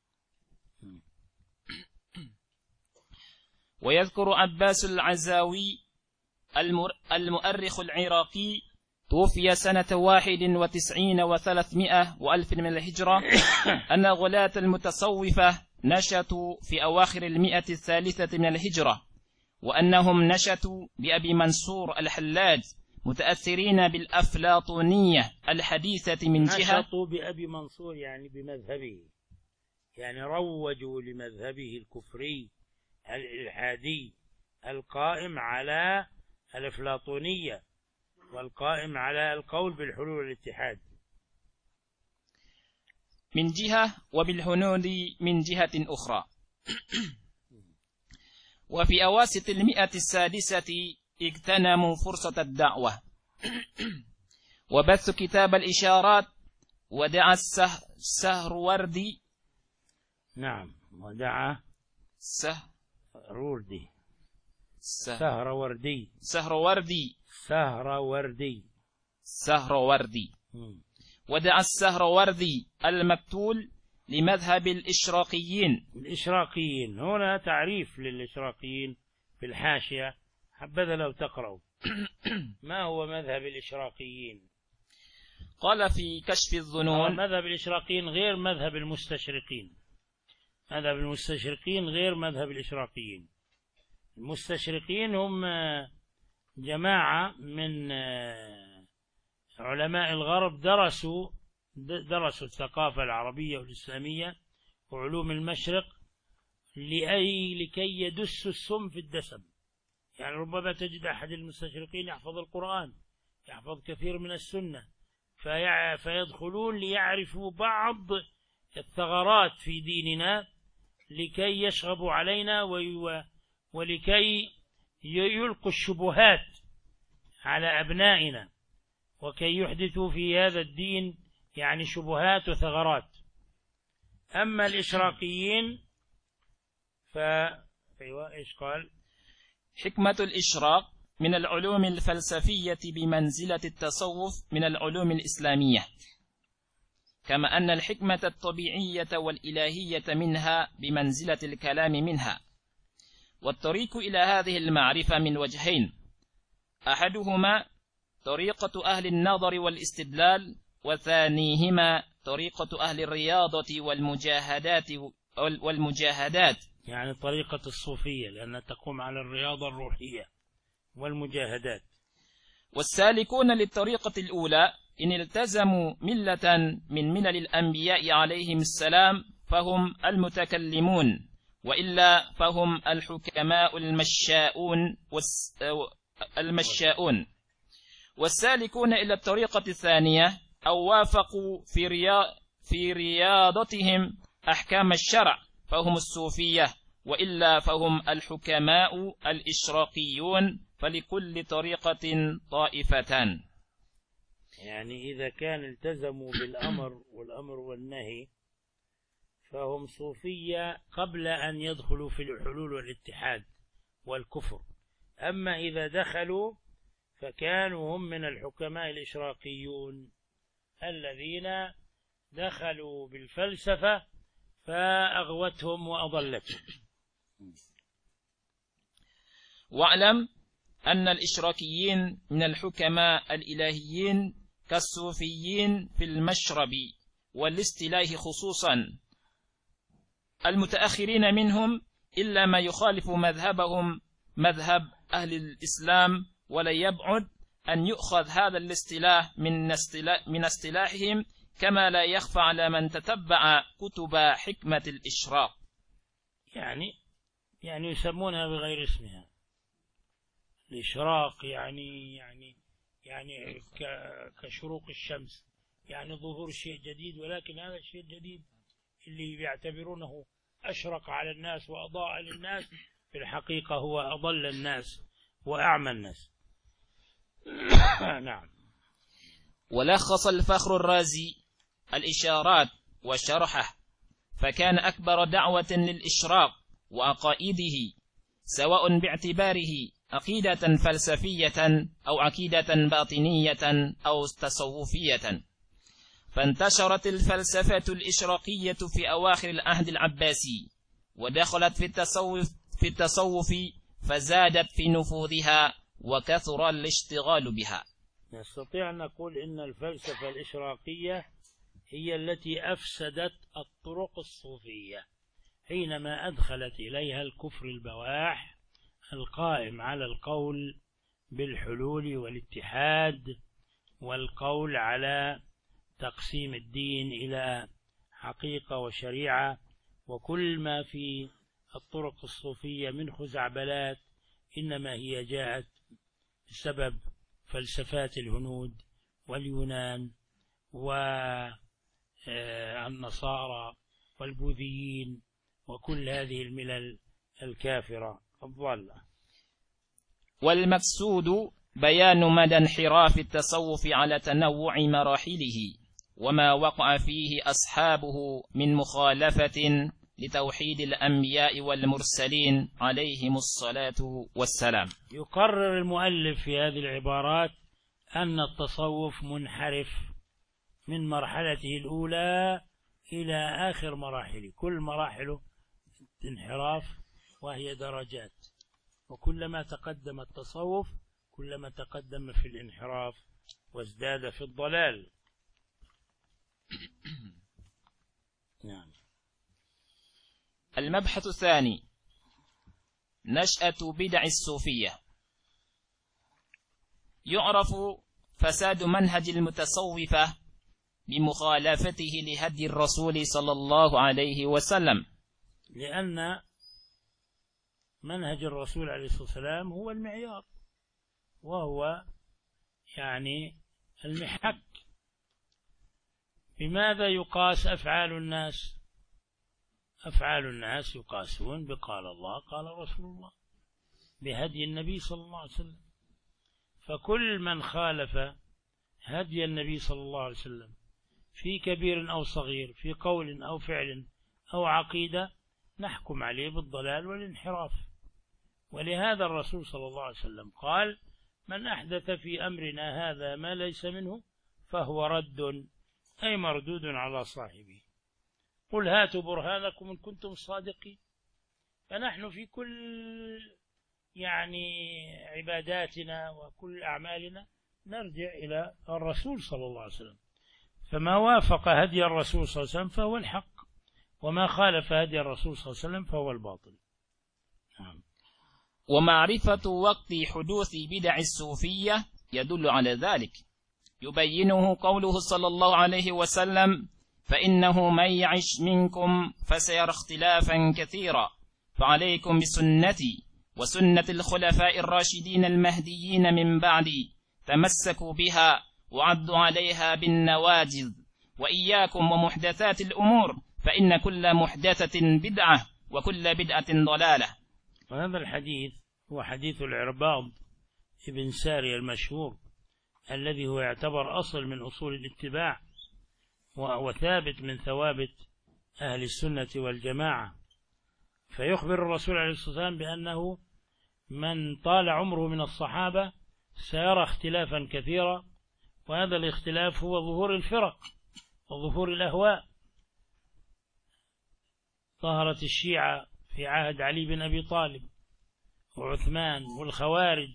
ويذكر عباس العزاوي المؤرخ العراقي توفي سنة 91 و300 وألف من الهجرة أن غلاة المتصوفة نشطوا في أواخر 100 من الهجرة، وأنهم نشطوا بأبي منصور الحلاج متأثرين بالأفلاطونية الحديثة من جهة. نشطوا بأبي منصور يعني بمذهبه، يعني روجوا لمذهبه الكفري الإلحادي القائم على الأفلاطونية والقائم على القول بالحلول والاتحاد. من جهة وبالهنود من جهة أخرى. وفي أواسط 106 اغتنموا فرصة الدعوة وبثوا كتاب الإشارات، ودعا السهروردي. نعم، ودعا سهروردي ودعا السهروردي المقتول لمذهب الإشراقيين. هنا تعريف للإشراقيين في الحاشية، حبذا لو تقرأوا. ما هو مذهب الإشراقيين؟ قال في كشف الظنون: مذهب الإشراقيين غير مذهب المستشرقين. مذهب المستشرقين غير مذهب الإشراقيين. المستشرقين هم جماعة من علماء الغرب درسوا الثقافة العربية والإسلامية وعلوم المشرق لكي يدسوا السم في الدسم. يعني ربما تجد أحد المستشرقين يحفظ القرآن، يحفظ كثير من السنة، فيدخلون ليعرفوا بعض الثغرات في ديننا لكي يشغبوا علينا ولكي يلقوا الشبهات على أبنائنا، وكي يحدثوا في هذا الدين يعني شبهات وثغرات. أما الإشراقيين إيش قال؟ حكمة الإشراق من العلوم الفلسفية بمنزلة التصوف من العلوم الإسلامية، كما أن الحكمة الطبيعية والإلهية منها بمنزلة الكلام منها. والطريق إلى هذه المعرفة من وجهين: أحدهما طريقة أهل النظر والاستدلال، وثانيهما طريقة أهل الرياضة والمجاهدات، يعني طريقة الصوفية، لأنها تقوم على الرياضة الروحية والمجاهدات. والسالكون للطريقة الأولى إن التزموا ملة من ملل الأنبياء عليهم السلام فهم المتكلمون، وإلا فهم الحكماء المشاؤون. والسالكون إلى الطريقة الثانية أو وافقوا في رياضتهم أحكام الشرع فهم الصوفية، وإلا فهم الحكماء الإشراقيون، فلكل طريقة طائفتان. يعني إذا كان التزموا بالأمر والنهي فهم صوفية قبل أن يدخلوا في الحلول والاتحاد والكفر. أما إذا دخلوا فكانوا هم من الحكماء الإشراقيون الذين دخلوا بالفلسفة فأغوتهم وأضلتهم. واعلم أن الإشراكيين من الحكماء الإلهيين كالصوفيين في المشرب والاستلاح خصوصا، المتأخرين منهم إلا ما يخالف مذهبهم مذهب أهل الإسلام، ولا يبعد أن يؤخذ هذا الاصطلاح من اصطلاحهم، كما لا يخفى على من تتبع كتب حكمة الإشراق. يعني يسمونها بغير اسمها. الإشراق يعني كشروق الشمس، يعني ظهور شيء جديد، ولكن هذا الشيء الجديد اللي بيعتبرونه أشرق على الناس وأضاء للناس في الحقيقة هو أضل الناس وأعمى الناس. نعم. ولخص الفخر الرازي الإشارات وشرحه، فكان أكبر دعوة للإشراق وعقائده، سواء باعتباره عقيدة فلسفية أو عقيدة باطنية أو تصوفية. فانتشرت الفلسفة الإشراقية في أواخر العهد العباسي، ودخلت في التصوف فزادت في نفوذها وكثر الاشتغال بها. نستطيع أن نقول إن الفلسفة الإشراقية هي التي أفسدت الطرق الصوفية حينما أدخلت إليها الكفر البواح القائم على القول بالحلول والاتحاد، والقول على تقسيم الدين إلى حقيقة وشريعة، وكل ما في الطرق الصوفية من خزعبلات إنما هي جاءت بسبب فلسفات الهنود واليونان النصارى والبوذيين وكل هذه الملل الكافرة الضالة. والمقصود بيان مدى انحراف التصوف على تنوع مراحله وما وقع فيه أصحابه من مخالفة لتوحيد الأنبياء والمرسلين عليهم الصلاة والسلام. يقرر المؤلف في هذه العبارات أن التصوف منحرف من مرحلته الأولى إلى آخر مراحله، كل مراحله انحراف وهي درجات، وكلما تقدم التصوف كلما تقدم في الانحراف وازداد في الضلال. نعم. المبحث الثاني: نشأة بدع الصوفية. يعرف فساد منهج المتصوفة بمخالفته لهدي الرسول صلى الله عليه وسلم، لأن منهج الرسول عليه الصلاة والسلام هو المعيار، وهو يعني المحك. بماذا يقاس أفعال الناس؟ أفعال الناس يقاسون بقال الله قال رسول الله، بهدي النبي صلى الله عليه وسلم. فكل من خالف هدي النبي صلى الله عليه وسلم في كبير أو صغير، في قول أو فعل أو عقيدة، نحكم عليه بالضلال والانحراف. ولهذا الرسول صلى الله عليه وسلم قال: من أحدث في أمرنا هذا ما ليس منه فهو رد، أي مردود على صاحبه. قل هاتوا برهانكم إن كنتم صادقين. فنحن في كل عباداتنا وكل أعمالنا نرجع إلى الرسول صلى الله عليه وسلم، فما وافق هدي الرسول صلى الله عليه وسلم فهو الحق، وما خالف هدي الرسول صلى الله عليه وسلم فهو الباطل. ومعرفة وقت حدوث بدع الصوفية يدل على ذلك، يبينه قوله صلى الله عليه وسلم: فإنه من يعش منكم فسيرى اختلافا كثيرا، فعليكم بسنتي وسنة الخلفاء الراشدين المهديين من بعدي، تمسكوا بها وعضوا عليها بالنواجذ، وإياكم ومحدثات الأمور، فإن كل محدثة بدعة وكل بدعة ضلالة. وهذا الحديث هو حديث العرباض ابن سارية المشهور، الذي هو يعتبر أصل من أصول الاتباع، وثابت من ثوابت أهل السنة والجماعة. فيخبر الرسول عليه الصلاة والسلام بأنه من طال عمره من الصحابة سيرى اختلافا كثيرا، وهذا الاختلاف هو ظهور الفرق وظهور الأهواء. ظهرت الشيعة في عهد علي بن أبي طالب وعثمان، والخوارج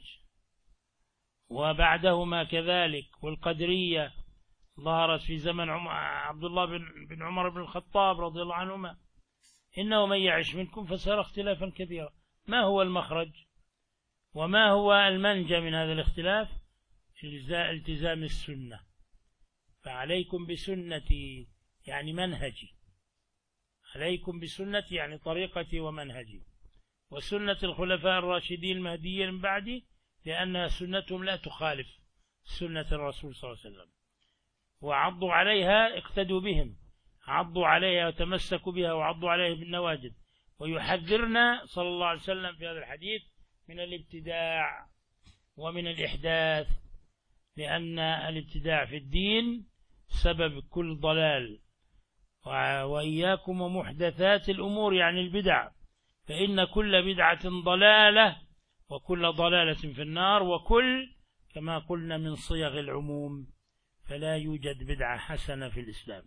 وبعدهما كذلك، والقدرية ظهرت في زمن عبد الله بن عمر بن الخطاب رضي الله عنهما. إنه من يعش منكم فسيرى اختلافا كثيرا. ما هو المخرج وما هو المنجى من هذا الاختلاف؟ التزام السنة. فعليكم بسنتي يعني منهجي، عليكم بسنتي يعني طريقتي ومنهجي، وسنة الخلفاء الراشدين المهديين من بعدي، لأن سنتهم لا تخالف سنة الرسول صلى الله عليه وسلم. وعضوا عليها، اقتدوا بهم، عضوا عليها وتمسكوا بها وعضوا عليها بالنواجذ. ويحذرنا صلى الله عليه وسلم في هذا الحديث من الابتداع ومن الإحداث، لأن الابتداع في الدين سبب كل ضلال. وإياكم ومحدثات الأمور يعني البدع، فإن كل بدعة ضلالة وكل ضلالة في النار، وكل كما قلنا من صيغ العموم، فلا يوجد بدعة حسنة في الإسلام.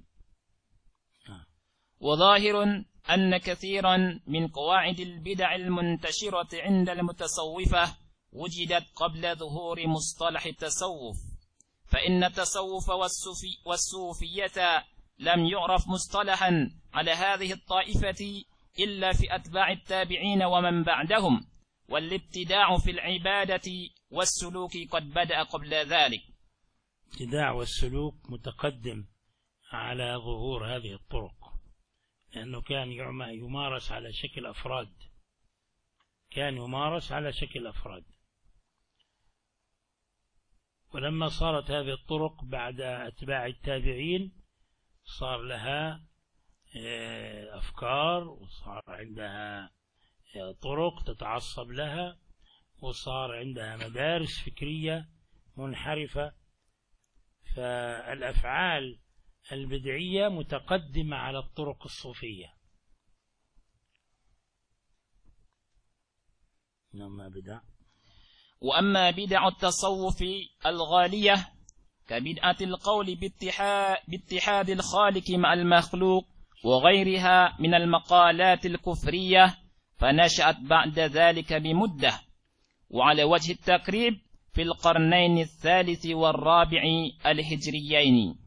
وظاهر أن كثيرا من قواعد البدع المنتشرة عند المتصوفة وجدت قبل ظهور مصطلح التصوف، فإن التصوف والصوفية لم يعرف مصطلحا على هذه الطائفة إلا في أتباع التابعين ومن بعدهم، والابتداع في العبادة والسلوك قد بدأ قبل ذلك. الابتداع والسلوك متقدم على ظهور هذه الطرق، لأنه كان يمارس على شكل أفراد، كان يمارس على شكل أفراد. ولما صارت هذه الطرق بعد أتباع التابعين صار لها أفكار، وصار عندها طرق تتعصب لها، وصار عندها مدارس فكرية منحرفة. فالأفعال البدعية متقدمة على الطرق الصوفية. نعم بدع. وأما بدع التصوف الغالية كبدعة القول باتحاد الخالق مع المخلوق وغيرها من المقالات الكفرية فنشأت بعد ذلك بمدة، وعلى وجه التقريب في القرنين الثالث والرابع الهجريين.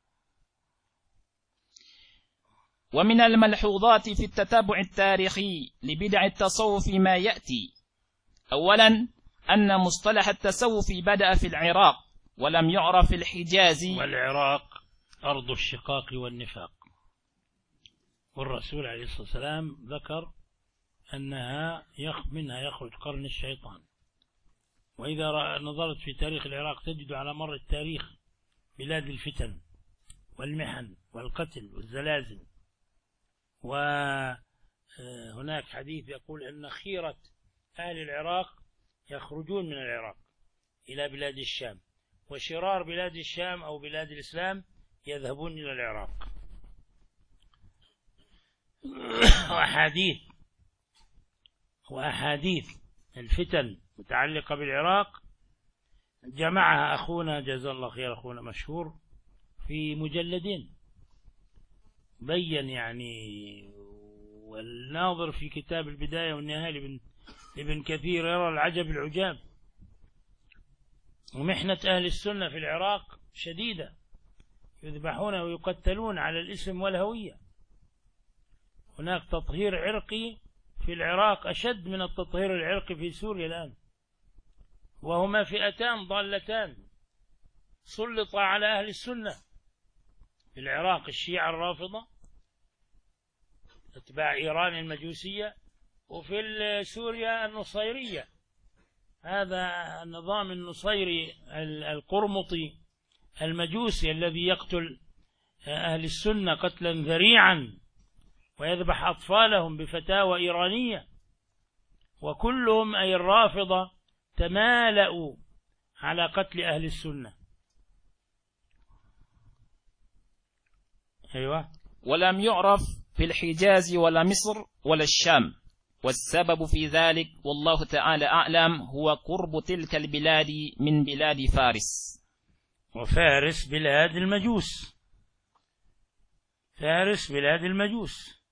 ومن الملحوظات في التتبع التاريخي لبدع التصوف ما يأتي: أولا أن مصطلح التصوف بدأ في العراق ولم يعرف في الحجاز، والعراق أرض الشقاق والنفاق، والرسول عليه الصلاة والسلام ذكر أنها منها يخرج قرن الشيطان. وإذا نظرت في تاريخ العراق تجد على مر التاريخ بلاد الفتن والمحن والقتل والزلازل. وهناك حديث يقول أن خيرة أهل العراق يخرجون من العراق إلى بلاد الشام، وشرار بلاد الشام أو بلاد الإسلام يذهبون إلى العراق. وأحاديث الفتن متعلقة بالعراق جمعها أخونا جزاه الله خير، أخونا مشهور، في مجلدين بين يعني. والناظر في كتاب البداية والنهاية لابن كثير يرى العجب العجاب. ومحنة أهل السنة في العراق شديدة، يذبحون ويقتلون على الاسم والهوية. هناك تطهير عرقي في العراق أشد من التطهير العرقي في سوريا الآن، وهما فئتان ضالتان سلط على أهل السنة في العراق: الشيعة الرافضة اتباع إيران المجوسية، وفي سوريا النصيرية، هذا النظام النصيري القرمطي المجوسي الذي يقتل أهل السنة قتلا ذريعا ويذبح أطفالهم بفتاوى إيرانية. وكلهم أي الرافضة تمالأوا على قتل أهل السنة. أيوة. ولم يعرف في الحجاز ولا مصر ولا الشام، والسبب في ذلك والله تعالى أعلم هو قرب تلك البلاد من بلاد فارس. وفارس بلاد المجوس، فارس بلاد المجوس.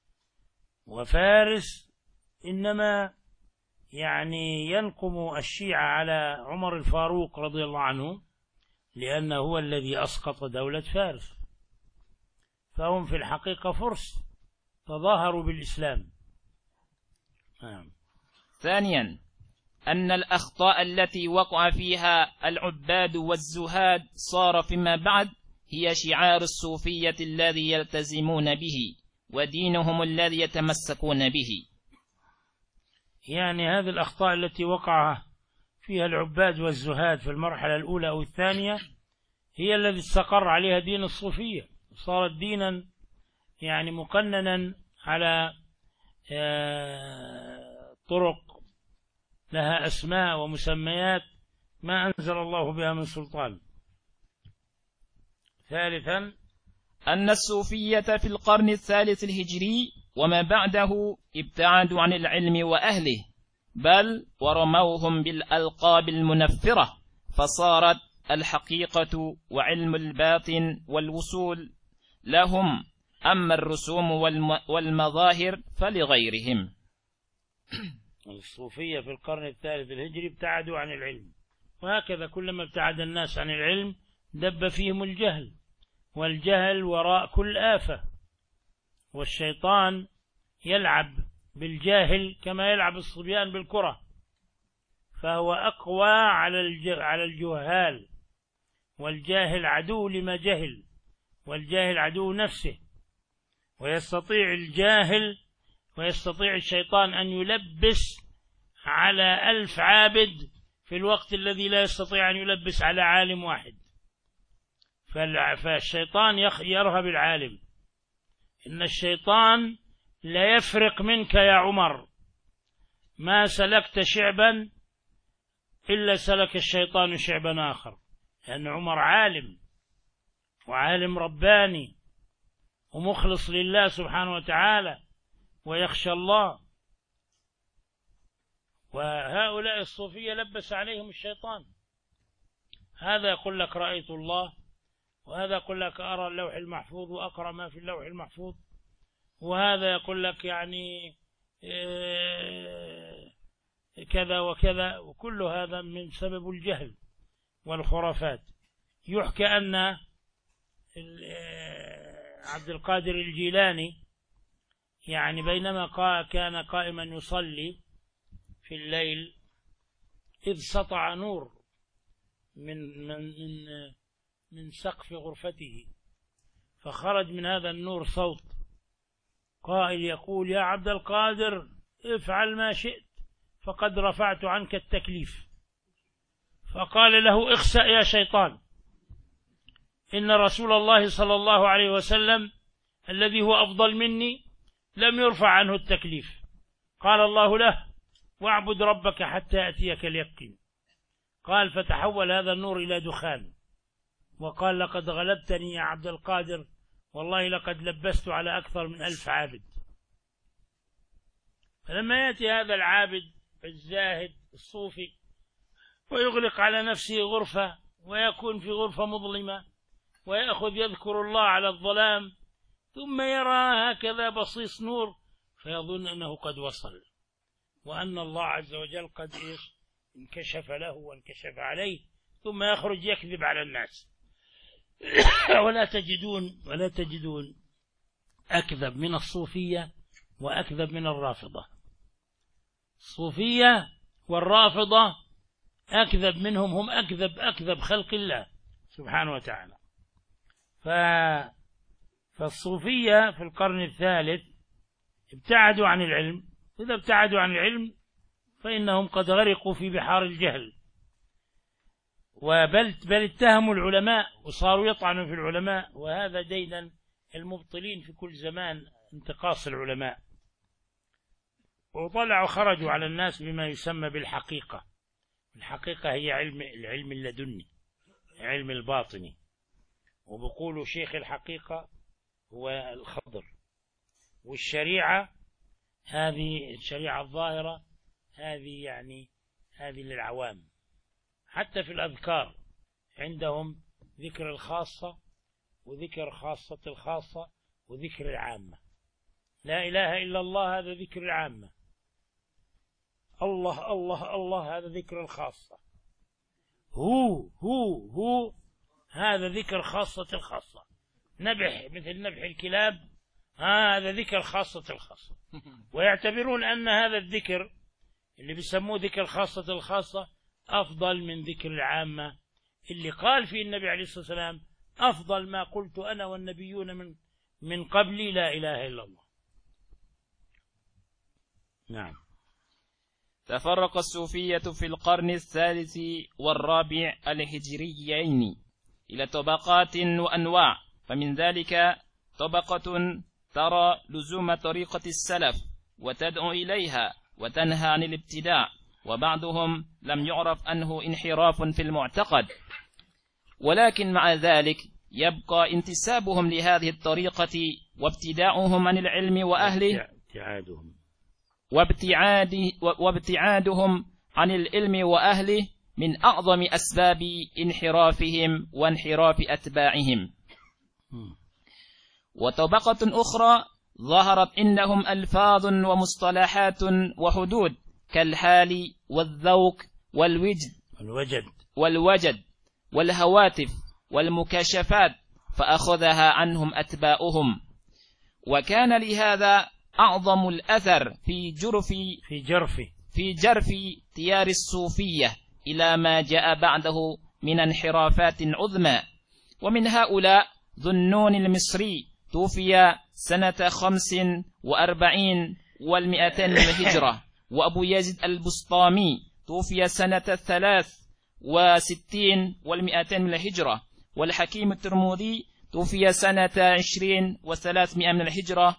وفارس إنما يعني ينقم الشيعة على عمر الفاروق رضي الله عنه لأنه هو الذي أسقط دولة فارس، فهم في الحقيقة فرس تظاهروا بالإسلام. ثانيا أن الأخطاء التي وقع فيها العباد والزهاد صار فيما بعد هي شعار الصوفية الذي يلتزمون به ودينهم الذي يتمسكون به. يعني هذه الأخطاء التي وقع فيها العباد والزهاد في المرحلة الأولى أو الثانية هي الذي استقر عليها دين الصوفية، صارت دينا يعني مقننا على طرق لها أسماء ومسميات ما أنزل الله بها من سلطان. ثالثا أن الصوفية في القرن الثالث الهجري وما بعده ابتعدوا عن العلم وأهله، بل ورموهم بالألقاب المنفرة، فصارت الحقيقة وعلم الباطن والوصول لهم، أما الرسوم والمظاهر فلغيرهم. الصوفية في القرن الثالث الهجري ابتعدوا عن العلم، وهكذا كلما ابتعد الناس عن العلم دب فيهم الجهل، والجهل وراء كل آفة، والشيطان يلعب بالجاهل كما يلعب الصبيان بالكرة، فهو أقوى على الجهال، والجاهل عدو لما جهل، والجاهل عدو نفسه. ويستطيع الشيطان أن يلبس على 1000 عابد في الوقت الذي لا يستطيع أن يلبس على عالم واحد. فالشيطان يرهب العالم. إن الشيطان لا يفرق منك يا عمر، ما سلكت شعبا إلا سلك الشيطان شعبا آخر، لأن عمر عالم، وعالم رباني ومخلص لله سبحانه وتعالى ويخشى الله. وهؤلاء الصوفية لبس عليهم الشيطان، هذا يقول لك رأيت الله، وهذا يقول لك أرى اللوح المحفوظ وأقرأ ما في اللوح المحفوظ، وهذا يقول لك يعني كذا وكذا، وكل هذا من سبب الجهل والخرافات. يحكى أن عبد القادر الجيلاني يعني بينما كان قائما يصلي في الليل إذ سطع نور من سقف غرفته، فخرج من هذا النور صوت قائل يقول يا عبد القادر افعل ما شئت فقد رفعت عنك التكليف. فقال له اخسأ يا شيطان، إن رسول الله صلى الله عليه وسلم الذي هو أفضل مني لم يرفع عنه التكليف. قال الله له واعبد ربك حتى يأتيك اليقين. قال فتحول هذا النور إلى دخان، وقال لقد غلبتني يا عبد القادر، والله لقد لبست على أكثر من 1000 عابد. فلما يأتي هذا العابد الزاهد الصوفي ويغلق على نفسه غرفة ويكون في غرفة مظلمة ويأخذ يذكر الله على الظلام، ثم يرى هكذا بصيص نور فيظن أنه قد وصل، وأن الله عز وجل قد انكشف له وانكشف عليه، ثم يخرج يكذب على الناس. ولا تجدون أكذب من الصوفية وأكذب من الرافضة. الصوفية والرافضة أكذب منهم، هم أكذب خلق الله سبحانه وتعالى. فالصوفية في القرن الثالث ابتعدوا عن العلم، إذا ابتعدوا عن العلم فإنهم قد غرقوا في بحار الجهل، بل اتهموا العلماء وصاروا يطعنوا في العلماء، وهذا ديدا المبطلين في كل زمان انتقاص العلماء. وطلعوا خرجوا على الناس بما يسمى بالحقيقة. الحقيقة هي العلم اللدني، علم الباطني، وبقولوا شيخ الحقيقة هو الخضر. والشريعة هذه الشريعة الظاهرة هذه للعوام. حتى في الأذكار عندهم ذكر الخاصة وذكر خاصة الخاصة وذكر العامة. لا إله إلا الله هذا ذكر العامة، الله الله الله هذا ذكر الخاصة، هو هذا ذكر خاصة الخاصة، نبح مثل نبح الكلاب هذا ذكر خاصة الخاصة. ويعتبرون أن هذا الذكر اللي بيسموه ذكر خاصة الخاصة أفضل من ذكر العامة، اللي قال فيه النبي عليه الصلاة والسلام أفضل ما قلت أنا والنبيون من قبلي لا إله إلا الله. نعم. تفرق الصوفية في القرن الثالث والرابع الهجريين إلى طبقات وأنواع، فمن ذلك طبقة ترى لزوم طريقة السلف وتدعو إليها وتنهى عن الابتداع، وبعضهم لم يعرف أنه انحراف في المعتقد، ولكن مع ذلك يبقى انتسابهم لهذه الطريقة وابتداعهم عن العلم وأهله وابتعادهم عن العلم وأهله من أعظم أسباب انحرافهم وانحراف أتباعهم. وطبقة أخرى ظهرت إنهم ألفاظ ومصطلحات وحدود كالحال والذوق والوجد والهواتف والمكاشفات، فأخذها عنهم أتباؤهم، وكان لهذا أعظم الأثر في جرف تيار الصوفية إلى ما جاء بعده من انحرافات عظمى. ومن هؤلاء ذنون المصري توفي سنة 45 و200 من الهجرة، وأبو يزيد البسطامي توفي سنة 63 و200 من الهجرة، والحكيم الترمذي توفي سنة 20 و300 من الهجرة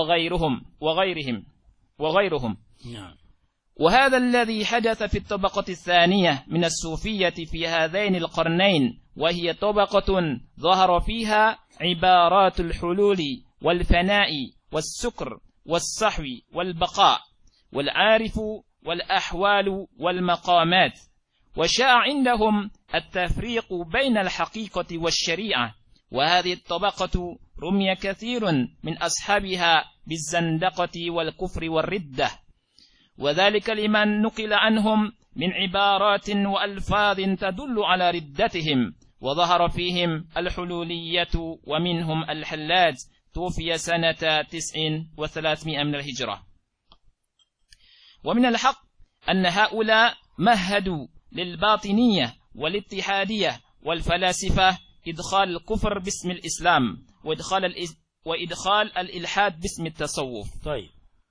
وغيرهم. نعم. وهذا الذي حدث في الطبقة الثانية من الصوفية في هذين القرنين، وهي طبقة ظهر فيها عبارات الحلول والفناء والسكر والصحو والبقاء والعارف والأحوال والمقامات، وشاع عندهم التفريق بين الحقيقة والشريعة. وهذه الطبقة رمي كثير من أصحابها بالزندقة والكفر والردة، وذلك لمن نقل عنهم من عبارات وألفاظ تدل على ردتهم. وظهر فيهم الحلولية، ومنهم الحلاج توفي سنة 9 و300 من الهجرة. ومن الحق أن هؤلاء مهدوا للباطنية والاتحادية والفلاسفة إدخال الكفر باسم الإسلام، وإدخال الإلحاد باسم التصوف. طيب،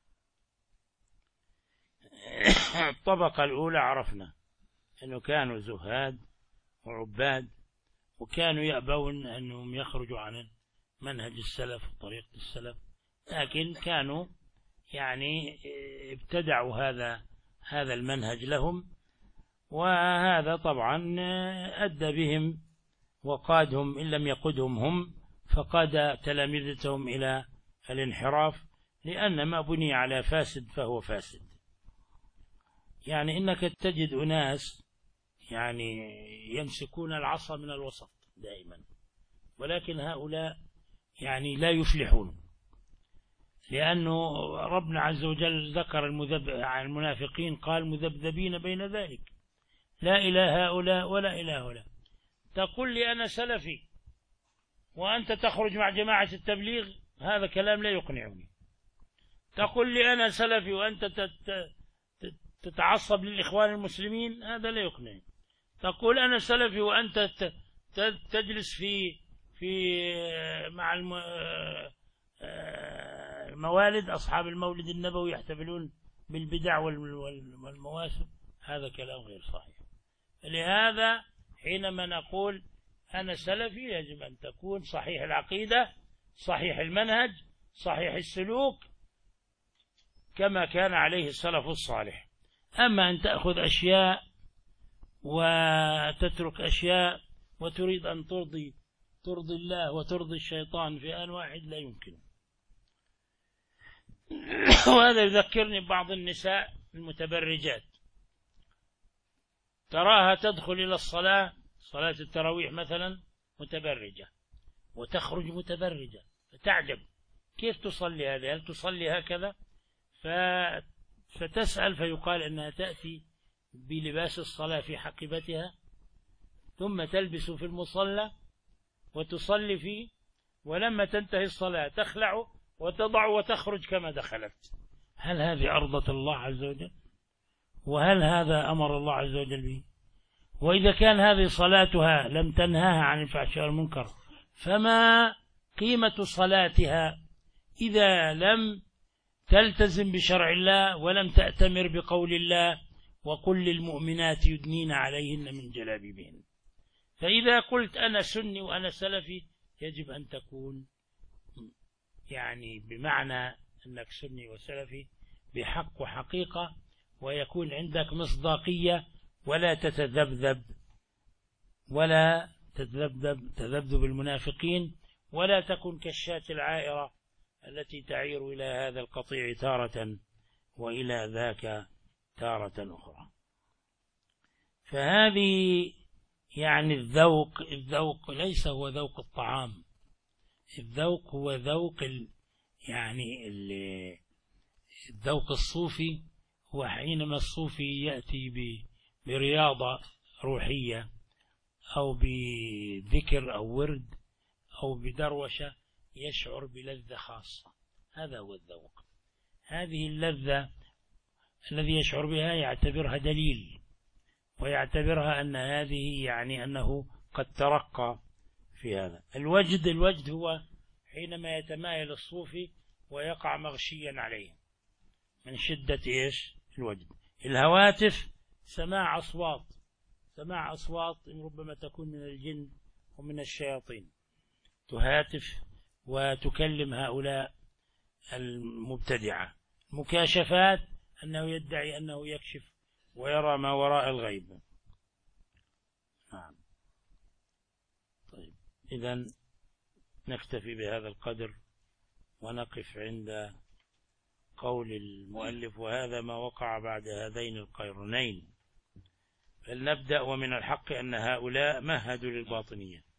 الطبقة الأولى عرفنا أنه كانوا زهاد وعباد، وكانوا يأبون أنهم يخرجوا عن منهج السلف وطريقة السلف، لكن كانوا يعني ابتدعوا هذا المنهج لهم، وهذا طبعا أدى بهم وقادهم، إن لم يقودهم هم فقاد تلامذتهم إلى الانحراف، لأن ما بني على فاسد فهو فاسد. يعني إنك تجد أناس يعني يمسكون العصا من الوسط دائما، ولكن هؤلاء يعني لا يفلحون، لأنه ربنا عز وجل ذكر عن المنافقين قال مذبذبين بين ذلك، لا إلى هؤلاء ولا إلى هؤلاء. تقول لي أنا سلفي وأنت تخرج مع جماعة التبليغ، هذا كلام لا يقنعني. تقول لي أنا سلفي وأنت تتعصب للإخوان المسلمين، هذا لا يقنعني. تقول أنا سلفي وأنت تجلس مع الموالد، أصحاب المولد النبوي يحتفلون بالبدع والمواسم، هذا كلام غير صحيح. لهذا حينما نقول أنا سلفي يجب أن تكون صحيح العقيدة، صحيح المنهج، صحيح السلوك، كما كان عليه السلف الصالح. أما أن تأخذ أشياء وتترك أشياء وتريد أن ترضي الله وترضي الشيطان في آن واحد، لا يمكن. وهذا يذكرني ببعض النساء المتبرجات، تراها تدخل إلى صلاة التراويح مثلا متبرجة، وتخرج متبرجة، فتعجب كيف تصلي هذه؟ هل تصلي هكذا؟ فتسأل فيقال أنها تأتي بلباس الصلاة في حقيبتها، ثم تلبس في المصلى وتصلي فيه، ولما تنتهي الصلاة تخلع وتضع وتخرج كما دخلت. هل هذه أرضت الله عز وجل؟ وهل هذا أمر الله عز وجل به؟ وإذا كان هذه صلاتها لم تنهاها عن الفحشاء والمنكر، فما قيمة صلاتها إذا لم تلتزم بشرع الله ولم تأتمر بقول الله وقل للمؤمنات يدنين عليهن من جلابيبهن؟ فإذا قلت أنا سني وأنا سلفي يجب أن تكون يعني بمعنى أنك سني وسلفي بحق وحقيقة، ويكون عندك مصداقية، ولا تذبذب المنافقين، ولا تكن كالشاة العائرة التي تعير إلى هذا القطيع تارة وإلى ذاك تارة أخرى. فهذه يعني الذوق ليس هو ذوق الطعام، الذوق هو ذوق الذوق الصوفي. هو حينما الصوفي يأتي برياضة روحية أو بذكر أو ورد أو بدروشة يشعر بلذة خاصة، هذا هو الذوق. هذه اللذة الذي يشعر بها يعتبرها دليل، ويعتبرها أن هذه يعني أنه قد ترقى في هذا. الوجد هو حينما يتمايل الصوفي ويقع مغشيا عليه من شدة الوجد. الهواتف سماع أصوات ربما تكون من الجن ومن الشياطين تهاتف وتكلم هؤلاء المبتدعة. مكاشفات أنه يدعي أنه يكشف ويرى ما وراء الغيب. نعم. طيب، إذن نكتفي بهذا القدر ونقف عند قول المؤلف: وهذا ما وقع بعد هذين القرنين. فلنبدأ: ومن الحق أن هؤلاء مهدوا للباطنية